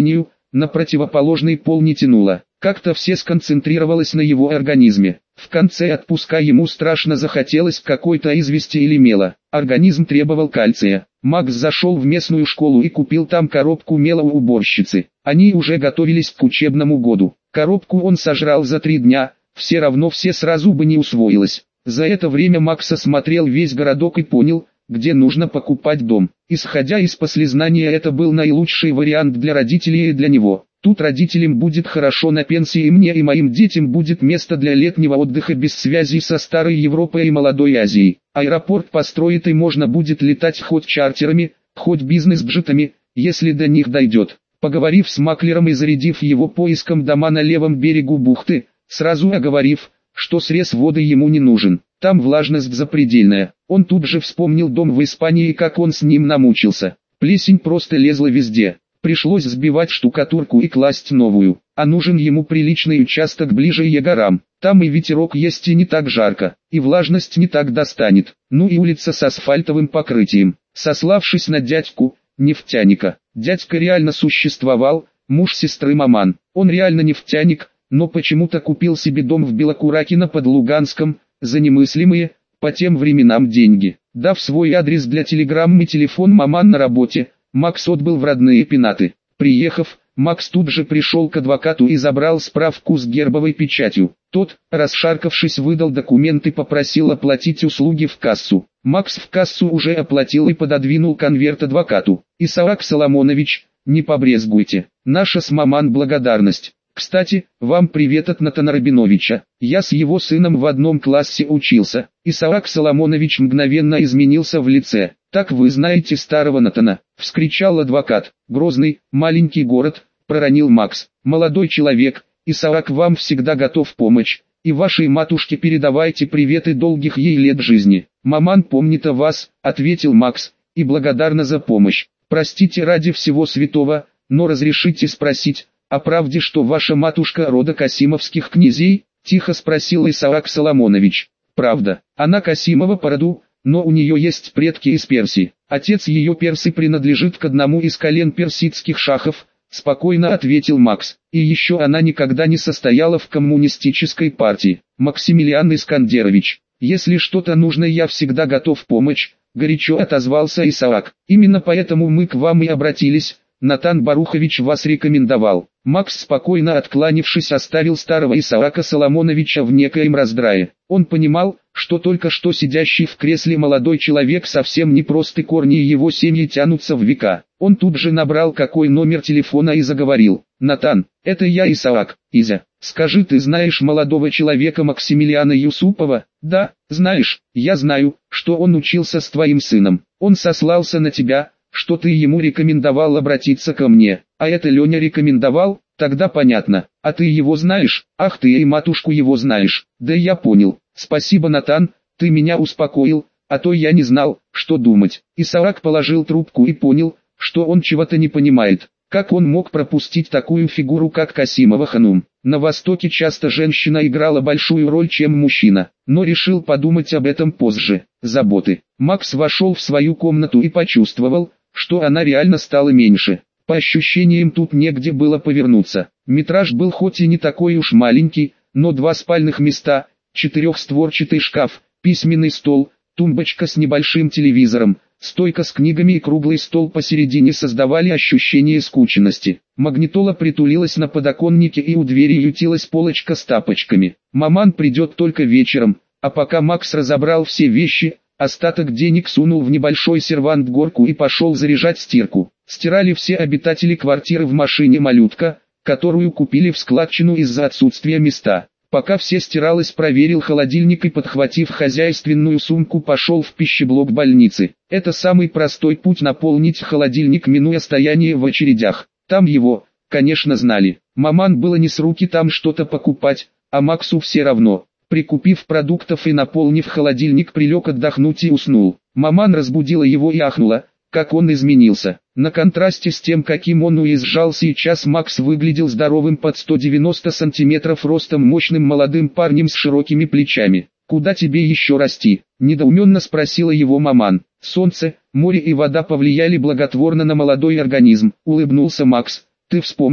на противоположный пол не тянуло. Как-то все сконцентрировалось на его организме. В конце отпуска ему страшно захотелось какой-то извести или мела. Организм требовал кальция. Макс зашел в местную школу и купил там коробку мела у уборщицы. Они уже готовились к учебному году. Коробку он сожрал за три дня, все равно все сразу бы не усвоилось. За это время Макс осмотрел весь городок и понял, где нужно покупать дом. Исходя из послезнания, это был наилучший вариант для родителей и для него. Тут родителям будет хорошо на пенсии, и мне и моим детям будет место для летнего отдыха без связи со старой Европой и молодой Азией. Аэропорт построит, и можно будет летать хоть чартерами, хоть бизнес-джетами, если до них дойдет. Поговорив с маклером и зарядив его поиском дома на левом берегу бухты, сразу оговорив, что срез воды ему не нужен, там влажность запредельная, он тут же вспомнил дом в Испании и как он с ним намучился. Плесень просто лезла везде. Пришлось сбивать штукатурку и класть новую, а нужен ему приличный участок ближе к горам. Там и ветерок есть, и не так жарко, и влажность не так достанет. Ну и улица с асфальтовым покрытием. Сославшись на дядьку, нефтяника, дядька реально существовал, муж сестры Маман. Он реально нефтяник, но почему-то купил себе дом в Белокуракино под Луганском, за немыслимые, по тем временам деньги. Дав свой адрес для телеграмм и телефон Маман на работе, Макс отбыл в родные Пенаты. Приехав, Макс тут же пришел к адвокату и забрал справку с гербовой печатью. Тот, расшаркавшись, выдал документ и попросил оплатить услуги в кассу. Макс в кассу уже оплатил и пододвинул конверт адвокату. «Исаак Соломонович, не побрезгуйте, наша с Маман благодарность. Кстати, вам привет от Натана Рабиновича, я с его сыном в одном классе учился». Исаак Соломонович мгновенно изменился в лице. «Так вы знаете старого Натана?» — вскричал адвокат. «Грозный, маленький город», — проронил Макс. «Молодой человек, Исаак вам всегда готов помочь, и вашей матушке передавайте привет и долгих ей лет жизни». «Маман помнит о вас», — ответил Макс, — «и благодарна за помощь. Простите ради всего святого, но разрешите спросить, а правде, что ваша матушка рода Касимовских князей?» — тихо спросил Исаак Соломонович. «Правда, она Касимова по роду, но у нее есть предки из Персии. Отец ее персы принадлежит к одному из колен персидских шахов», — спокойно ответил Макс. «И еще она никогда не состояла в коммунистической партии». «Максимилиан Искандерович, если что-то нужно, я всегда готов помочь», — горячо отозвался Исаак. «Именно поэтому мы к вам и обратились. Натан Барухович вас рекомендовал». Макс, спокойно откланившись, оставил старого Исаака Соломоновича в некоем раздрае. Он понимал, что только что сидящий в кресле молодой человек совсем не прост, и корни его семьи тянутся в века. Он тут же набрал какой номер телефона и заговорил. «Натан, это я, Исаак. Изя, скажи, ты знаешь молодого человека Максимилиана Юсупова?» «Да, знаешь, я знаю, что он учился с твоим сыном. Он сослался на тебя, что ты ему рекомендовал обратиться ко мне». «А это Леня рекомендовал? Тогда понятно. А ты его знаешь?» «Ах, ты и матушку его знаешь». «Да я понял. Спасибо, Натан, ты меня успокоил, а то я не знал, что думать». Исаак положил трубку и понял, что он чего-то не понимает. Как он мог пропустить такую фигуру, как Касимова ханум? На Востоке часто женщина играла большую роль, чем мужчина, но решил подумать об этом позже. Заботы. Макс вошел в свою комнату и почувствовал, что она реально стала меньше. По ощущениям, тут негде было повернуться. Метраж был хоть и не такой уж маленький, но два спальных места, четырехстворчатый шкаф, письменный стол, тумбочка с небольшим телевизором, стойка с книгами и круглый стол посередине создавали ощущение скученности. Магнитола притулилась на подоконнике, и у двери ютилась полочка с тапочками. Маман придет только вечером, а пока Макс разобрал все вещи, остаток денег сунул в небольшой сервант-горку и пошел заряжать стирку. Стирали все обитатели квартиры в машине «Малютка», которую купили в складчину из-за отсутствия места. Пока все стиралось, проверил холодильник и, подхватив хозяйственную сумку, пошел в пищеблок больницы. Это самый простой путь наполнить холодильник, минуя стояние в очередях. Там его, конечно, знали. Маман было не с руки там что-то покупать, а Максу все равно. Прикупив продуктов и наполнив холодильник, прилег отдохнуть и уснул. Маман разбудила его и ахнула, как он изменился. На контрасте с тем, каким он уезжал сейчас, Макс выглядел здоровым, под сто девяносто сантиметров ростом, мощным молодым парнем с широкими плечами. «Куда тебе еще расти?» – недоуменно спросила его Маман. «Солнце, море и вода повлияли благотворно на молодой организм», – улыбнулся Макс. «Ты вспомни,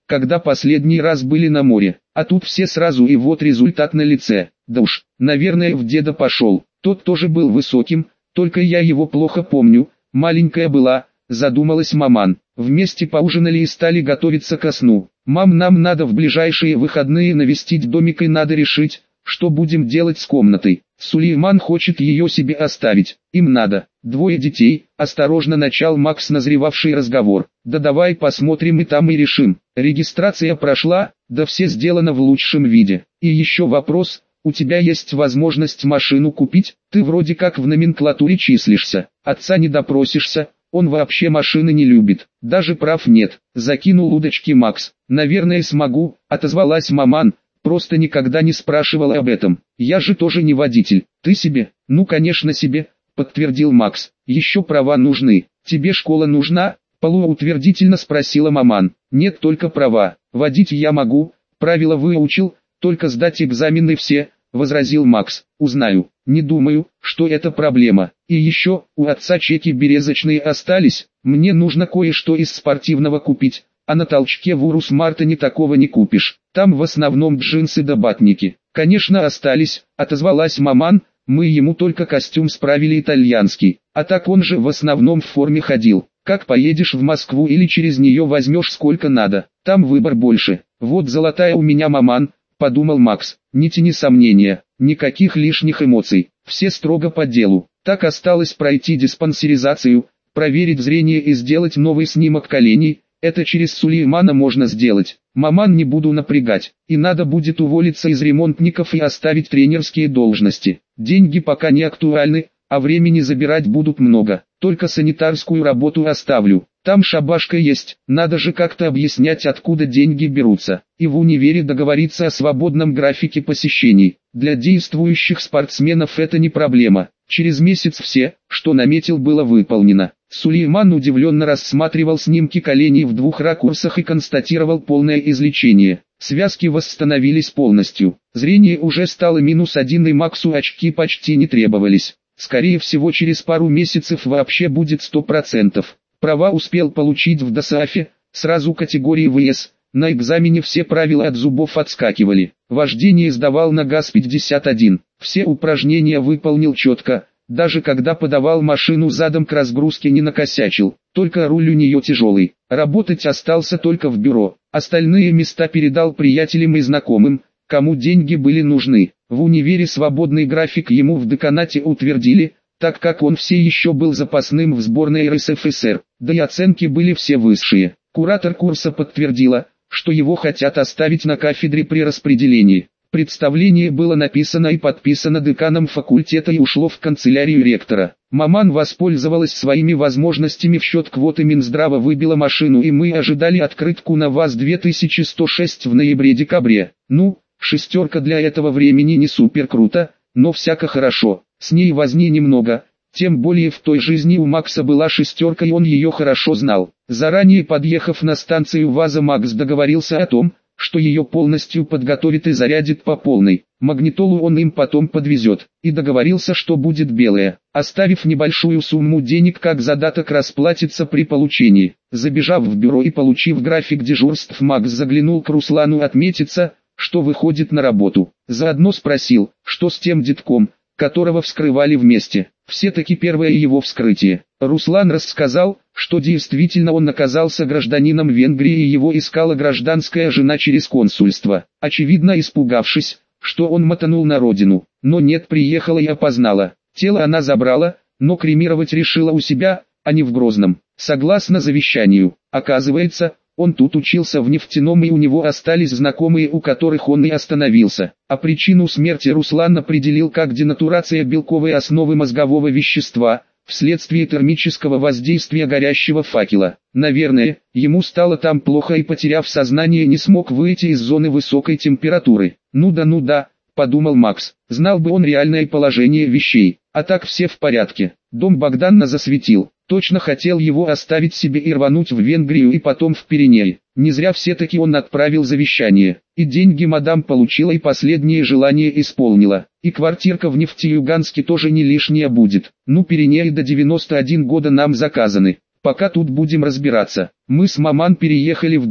когда последний раз были на море, а тут все сразу и вот результат на лице. Да уж, наверное в деда пошел, тот тоже был высоким, только я его плохо помню, маленькая была, задумалась маман. Вместе поужинали и стали готовиться ко сну. Мам, нам надо в ближайшие выходные навестить домик и надо решить, что будем делать с комнатой. Сулейман хочет ее себе оставить, им надо. Двое детей, осторожно начал Макс назревавший разговор. Да давай посмотрим и там и решим. Регистрация прошла, да все сделано в лучшем виде. И еще вопрос, у тебя есть возможность машину купить? Ты вроде как в номенклатуре числишься, отца не допросишься. Он вообще машины не любит, даже прав нет, закинул удочки Макс. Наверное смогу, отозвалась маман, просто никогда не спрашивала об этом. Я же тоже не водитель, ты себе? Ну конечно себе, подтвердил Макс. Еще права нужны, тебе школа нужна? Полуутвердительно спросила маман. Нет, только права, водить я могу, правила выучил, только сдать экзамены все, возразил Макс. Узнаю, не думаю, что это проблема. И еще, у отца чеки березочные остались, мне нужно кое-что из спортивного купить, а на толчке в Урус-Мартане такого не купишь, там в основном джинсы да батники. Конечно остались, отозвалась маман, мы ему только костюм справили итальянский, а так он же в основном в форме ходил. Как поедешь в Москву или через нее возьмешь сколько надо, там выбор больше. Вот золотая у меня маман, подумал Макс, не тяни сомнения, никаких лишних эмоций, все строго по делу. Так осталось пройти диспансеризацию, проверить зрение и сделать новый снимок коленей, это через Сулеймана можно сделать. Маман не буду напрягать, и надо будет уволиться из ремонтников и оставить тренерские должности. Деньги пока не актуальны, а времени забирать будут много, только санитарскую работу оставлю. Там шабашка есть, надо же как-то объяснять, откуда деньги берутся, и в универе договориться о свободном графике посещений. Для действующих спортсменов это не проблема, через месяц все, что наметил, было выполнено. Сулейман удивленно рассматривал снимки коленей в двух ракурсах и констатировал полное излечение. Связки восстановились полностью, зрение уже стало минус один и Максу очки почти не требовались. Скорее всего через пару месяцев вообще будет сто процентов. Права успел получить в ДОСААФе, сразу категории ВС, на экзамене все правила от зубов отскакивали. Вождение сдавал на ГАЗ пятьдесят один, все упражнения выполнил четко, даже когда подавал машину задом к разгрузке не накосячил, только руль у нее тяжелый. Работать остался только в бюро, остальные места передал приятелям и знакомым, кому деньги были нужны. В универе свободный график ему в деканате утвердили, так как он все еще был запасным в сборной эр эс эф эс эр, да и оценки были все высшие. Куратор курса подтвердила, что его хотят оставить на кафедре при распределении. Представление было написано и подписано деканом факультета и ушло в канцелярию ректора. Маман воспользовалась своими возможностями в счет квоты Минздрава, выбила машину, и мы ожидали открытку на ВАЗ две тысячи сто шесть в ноябре-декабре. Ну, шестерка для этого времени не супер круто, но всяко хорошо. С ней возни немного, тем более в той жизни у Макса была шестерка и он ее хорошо знал. Заранее подъехав на станцию ВАЗа, Макс договорился о том, что ее полностью подготовит и зарядит по полной. Магнитолу он им потом подвезет, и договорился, что будет белая, оставив небольшую сумму денег как задаток расплатиться при получении. Забежав в бюро и получив график дежурств, Макс заглянул к Руслану отметиться, что выходит на работу. Заодно спросил, что с тем детком, которого вскрывали вместе. Все-таки первое его вскрытие. Руслан рассказал, что действительно он оказался гражданином Венгрии и его искала гражданская жена через консульство. Очевидно испугавшись, что он мотанул на родину. Но нет, приехала и опознала. Тело она забрала, но кремировать решила у себя, а не в Грозном. Согласно завещанию, оказывается, он тут учился в нефтяном и у него остались знакомые, у которых он и остановился. А причину смерти Руслан определил как денатурация белковой основы мозгового вещества, вследствие термического воздействия горящего факела. Наверное, ему стало там плохо и, потеряв сознание, не смог выйти из зоны высокой температуры. Ну да ну да, подумал Макс, знал бы он реальное положение вещей, а так все в порядке. Дом Богдана засветил. Точно хотел его оставить себе и рвануть в Венгрию и потом в Пиренеи. Не зря все-таки он отправил завещание. И деньги мадам получила, и последнее желание исполнила. И квартирка в Нефтеюганске тоже не лишняя будет. Ну, Пиренеи до девяносто один года нам заказаны. Пока тут будем разбираться. Мы с маман переехали в дом.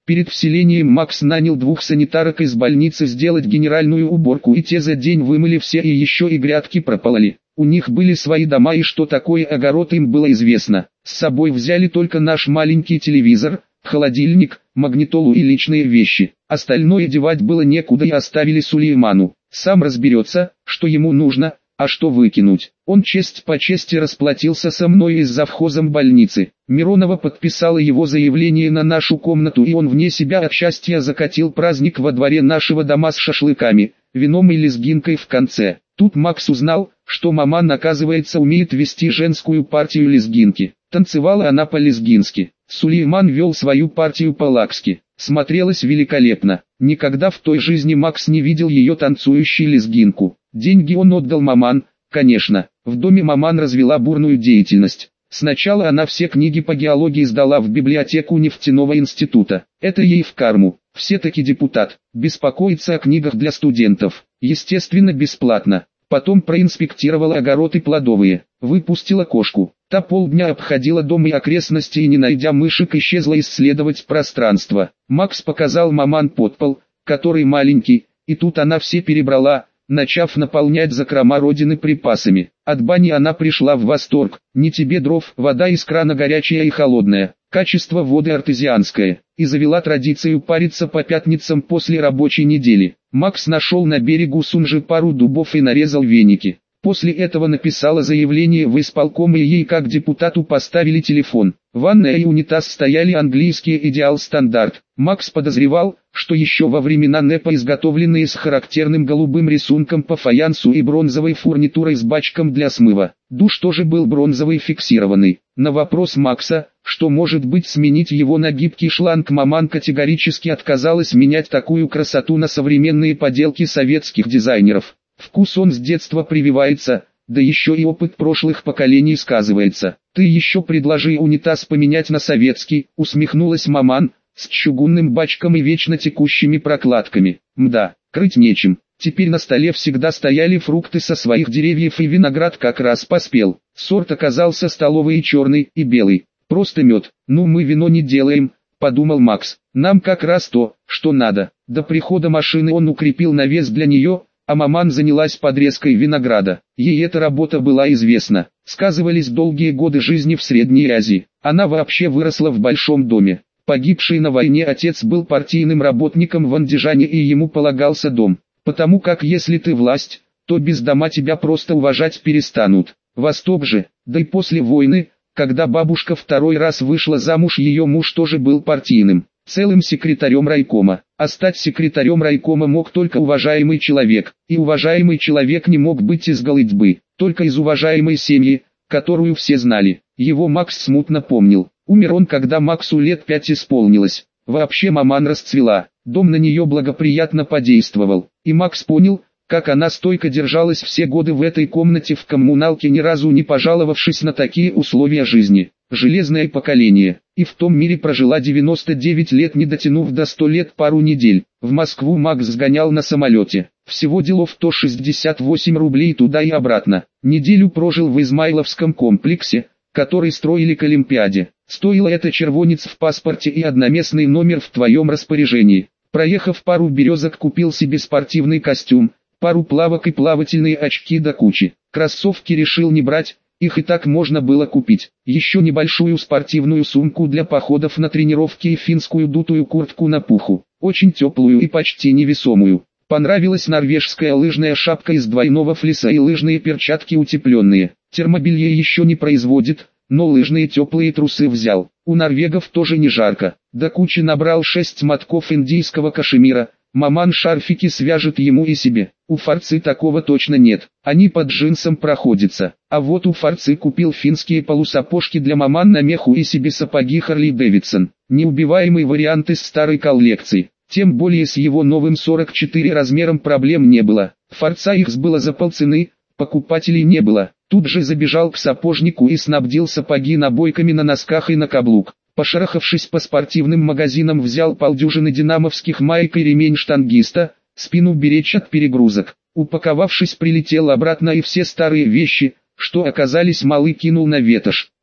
Перед вселением Макс нанял двух санитарок из больницы сделать генеральную уборку, и те за день вымыли все и еще и грядки пропололи. У них были свои дома, и что такое огород им было известно. С собой взяли только наш маленький телевизор, холодильник, магнитолу и личные вещи. Остальное девать было некуда и оставили Сулейману. Сам разберется, что ему нужно, а что выкинуть. Он честь по чести расплатился со мной и с завхозом больницы. Миронова подписала его заявление на нашу комнату, и он вне себя от счастья закатил праздник во дворе нашего дома с шашлыками, вином и лезгинкой в конце. Тут Макс узнал, что маман, оказывается, умеет вести женскую партию лезгинки. Танцевала она по-лезгински. Сулейман вел свою партию по-лакски. Смотрелось великолепно. Никогда в той жизни Макс не видел ее танцующей лезгинку. Деньги он отдал маман, конечно. В доме маман развела бурную деятельность. Сначала она все книги по геологии сдала в библиотеку нефтяного института. Это ей в карму. Все-таки депутат. Беспокоится о книгах для студентов. Естественно, бесплатно. Потом проинспектировала огороды плодовые. Выпустила кошку. Та полдня обходила дом и окрестности и, не найдя мышек, исчезла исследовать пространство. Макс показал маман подпол, который маленький, и тут она все перебрала, начав наполнять закрома родины припасами. От бани она пришла в восторг. Не тебе дров, вода из крана горячая и холодная, качество воды артезианское. И завела традицию париться по пятницам после рабочей недели. Макс нашел на берегу Сунжи пару дубов и нарезал веники. После этого написала заявление в исполком, и ей как депутату поставили телефон. Ванная и унитаз стояли английские «Идеал Стандарт». Макс подозревал, что еще во времена НЭПа изготовленные с характерным голубым рисунком по фаянсу и бронзовой фурнитурой с бачком для смыва. Душ тоже был бронзовый фиксированный. На вопрос Макса, что может быть сменить его на гибкий шланг, маман категорически отказалась менять такую красоту на современные поделки советских дизайнеров. Вкус он с детства прививается, да еще и опыт прошлых поколений сказывается. Ты еще предложи унитаз поменять на советский, усмехнулась маман, с чугунным бачком и вечно текущими прокладками. Мда, крыть нечем. Теперь на столе всегда стояли фрукты со своих деревьев, и виноград как раз поспел. Сорт оказался столовый и черный, и белый. Просто мед. Ну, мы вино не делаем, подумал Макс. Нам как раз то, что надо. До прихода машины он укрепил навес для нее, а маман занялась подрезкой винограда. Ей эта работа была известна. Сказывались долгие годы жизни в Средней Азии. Она вообще выросла в большом доме. Погибший на войне отец был партийным работником в Андижане, и ему полагался дом. Потому как если ты власть, то без дома тебя просто уважать перестанут. Восток же, да и после войны, когда бабушка второй раз вышла замуж, ее муж тоже был партийным, целым секретарем райкома. А стать секретарем райкома мог только уважаемый человек, и уважаемый человек не мог быть из голытьбы, только из уважаемой семьи, которую все знали. Его Макс смутно помнил. Умер он, когда Максу лет пять исполнилось. Вообще маман расцвела, дом на нее благоприятно подействовал, и Макс понял, как она стойко держалась все годы в этой комнате в коммуналке, ни разу не пожаловавшись на такие условия жизни. Железное поколение, и в том мире прожила девяносто девять лет, не дотянув до ста лет пару недель. В Москву Макс сгонял на самолете. Всего делов сто шестьдесят восемь рублей туда и обратно. Неделю прожил в Измайловском комплексе, который строили к Олимпиаде. Стоило это червонец в паспорте и одноместный номер в твоем распоряжении. Проехав пару березок, купил себе спортивный костюм, пару плавок и плавательные очки до кучи. Кроссовки решил не брать, их и так можно было купить. Еще небольшую спортивную сумку для походов на тренировки и финскую дутую куртку на пуху, очень теплую и почти невесомую. Понравилась норвежская лыжная шапка из двойного флиса и лыжные перчатки утепленные. Термобелье еще не производит, но лыжные теплые трусы взял. У норвегов тоже не жарко. До кучи набрал шесть мотков индийского кашемира. Маман шарфики свяжет ему и себе. У фарцы такого точно нет, они под джинсом проходятся. А вот у фарцы купил финские полусапожки для маман на меху и себе сапоги Харли Дэвидсон. Неубиваемый вариант из старой коллекции. Тем более с его новым сорок четыре размером проблем не было. Фарца их сбыла за полцены, покупателей не было. Тут же забежал к сапожнику и снабдил сапоги набойками на носках и на каблук. Пошарахавшись по спортивным магазинам, взял полдюжины динамовских маек и ремень штангиста, спину беречь от перегрузок. Упаковавшись, прилетел обратно и все старые вещи, что оказались малы, кинул на ветошь.